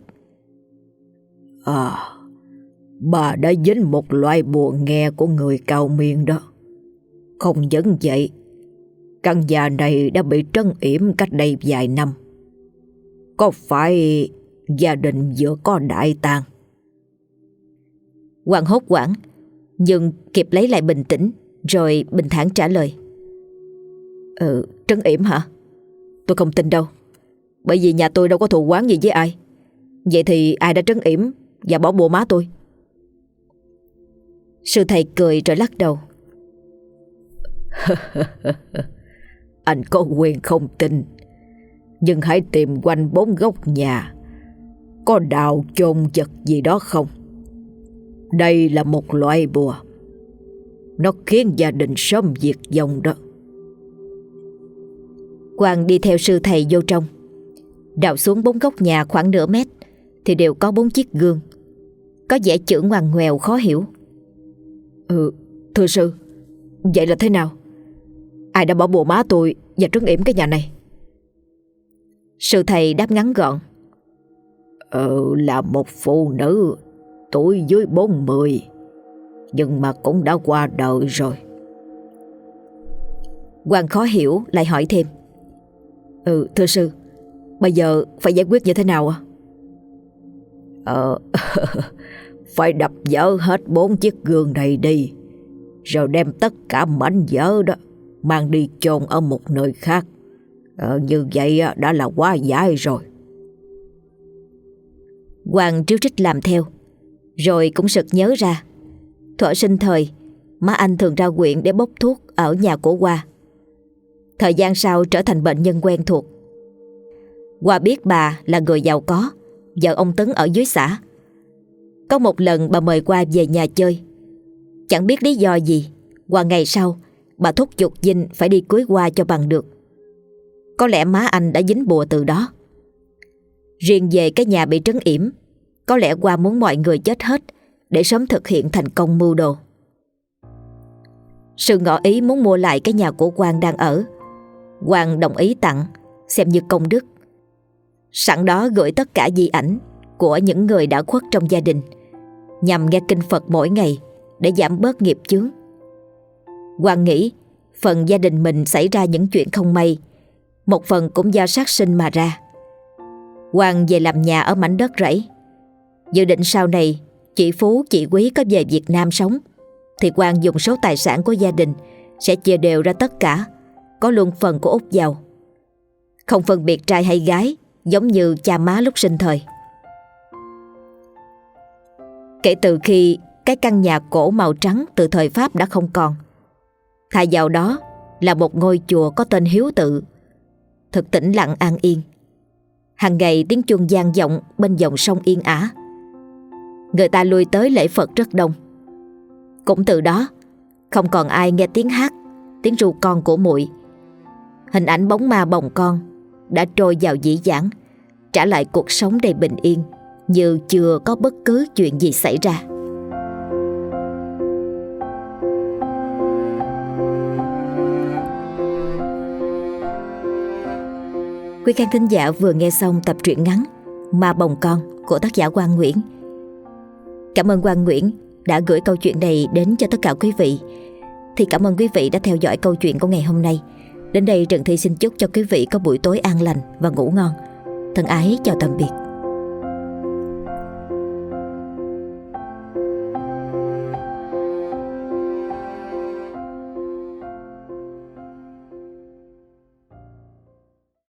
À, bà đã dính một loại bùa nghe của người cao miên đó. Không những vậy, căn nhà này đã bị trấn yểm cách đây vài năm. Có phải gia đình vừa có đại tang? Hoàng hốt hoảng, nhưng kịp lấy lại bình tĩnh, rồi bình thản trả lời. Ừ, trấn yểm hả? Tôi không tin đâu. Bởi vì nhà tôi đâu có thù oán gì với ai. Vậy thì ai đã trấn yểm và bỏ bùa má tôi? Sư thầy cười rồi lắc đầu. Anh có quyền không tin, nhưng hãy tìm quanh bốn góc nhà có đào chôn vật gì đó không. Đây là một loại bùa, nó khiến gia đình sớm diệt vong đó. Quang đi theo sư thầy vô trong. Đào xuống bốn góc nhà khoảng nửa mét thì đều có bốn chiếc gương, có vẻ chữ ngoằn ngoèo khó hiểu. Ừ, thưa sư, vậy là thế nào? Ai đã bỏ bùa má tôi và trấn yểm cái nhà này? Sư thầy đáp ngắn gọn. Ừ, là một phụ nữ tuổi dưới bốn mươi, nhưng mà cũng đã qua đời rồi. Quang khó hiểu lại hỏi thêm. Ừ, thưa sư, bây giờ phải giải quyết như thế nào ạ? Ờ, phải đập vỡ hết bốn chiếc gương này đi, rồi đem tất cả mảnh vỡ đó mang đi chôn ở một nơi khác. Ờ, như vậy đã là quá giải rồi. Quang ríu rít làm theo, rồi cũng sực nhớ ra thuở sinh thời má anh thường ra quyện để bốc thuốc ở nhà của Hoa. Thời gian sau trở thành bệnh nhân quen thuộc. Hoa biết bà là người giàu có, vợ ông Tấn ở dưới xã. Có một lần bà mời Hoa về nhà chơi. Chẳng biết lý do gì, qua ngày sau bà thúc giục Vinh phải đi cưới Hoa cho bằng được. Có lẽ má anh đã dính bùa từ đó. Riêng về cái nhà bị trấn yểm, có lẽ Hoa muốn mọi người chết hết để sớm thực hiện thành công mưu đồ. Sự ngỏ ý muốn mua lại cái nhà của Quang đang ở. Quang đồng ý tặng, xem như công đức. Sẵn đó gửi tất cả di ảnh của những người đã khuất trong gia đình, nhằm nghe kinh Phật mỗi ngày để giảm bớt nghiệp chướng. Quang nghĩ phần gia đình mình xảy ra những chuyện không may, một phần cũng do sát sinh mà ra. Quang về làm nhà ở mảnh đất rẫy, dự định sau này chị Phú chị Quý có về Việt Nam sống thì Quang dùng số tài sản của gia đình sẽ chia đều ra tất cả, có luôn phần của út giàu, không phân biệt trai hay gái, giống như cha má lúc sinh thời. Kể từ khi cái căn nhà cổ màu trắng từ thời Pháp đã không còn, thay vào đó là một ngôi chùa có tên Hiếu Tự, thật tĩnh lặng an yên. Hàng ngày tiếng chuông vang vọng bên dòng sông yên ả. Người ta lui tới lễ Phật rất đông. Cũng từ đó không còn ai nghe tiếng hát, tiếng ru con của muội. Hình ảnh bóng ma bồng con đã trôi vào dĩ vãng, trả lại cuộc sống đầy bình yên, như chưa có bất cứ chuyện gì xảy ra. Quý khán thính giả vừa nghe xong tập truyện ngắn Ma Bồng Con của tác giả Quang Nguyễn. Cảm ơn Quang Nguyễn đã gửi câu chuyện này đến cho tất cả quý vị. Thì cảm ơn quý vị đã theo dõi câu chuyện của ngày hôm nay. Đến đây Trần Thi xin chúc cho quý vị có buổi tối an lành và ngủ ngon. Thân ái chào tạm biệt.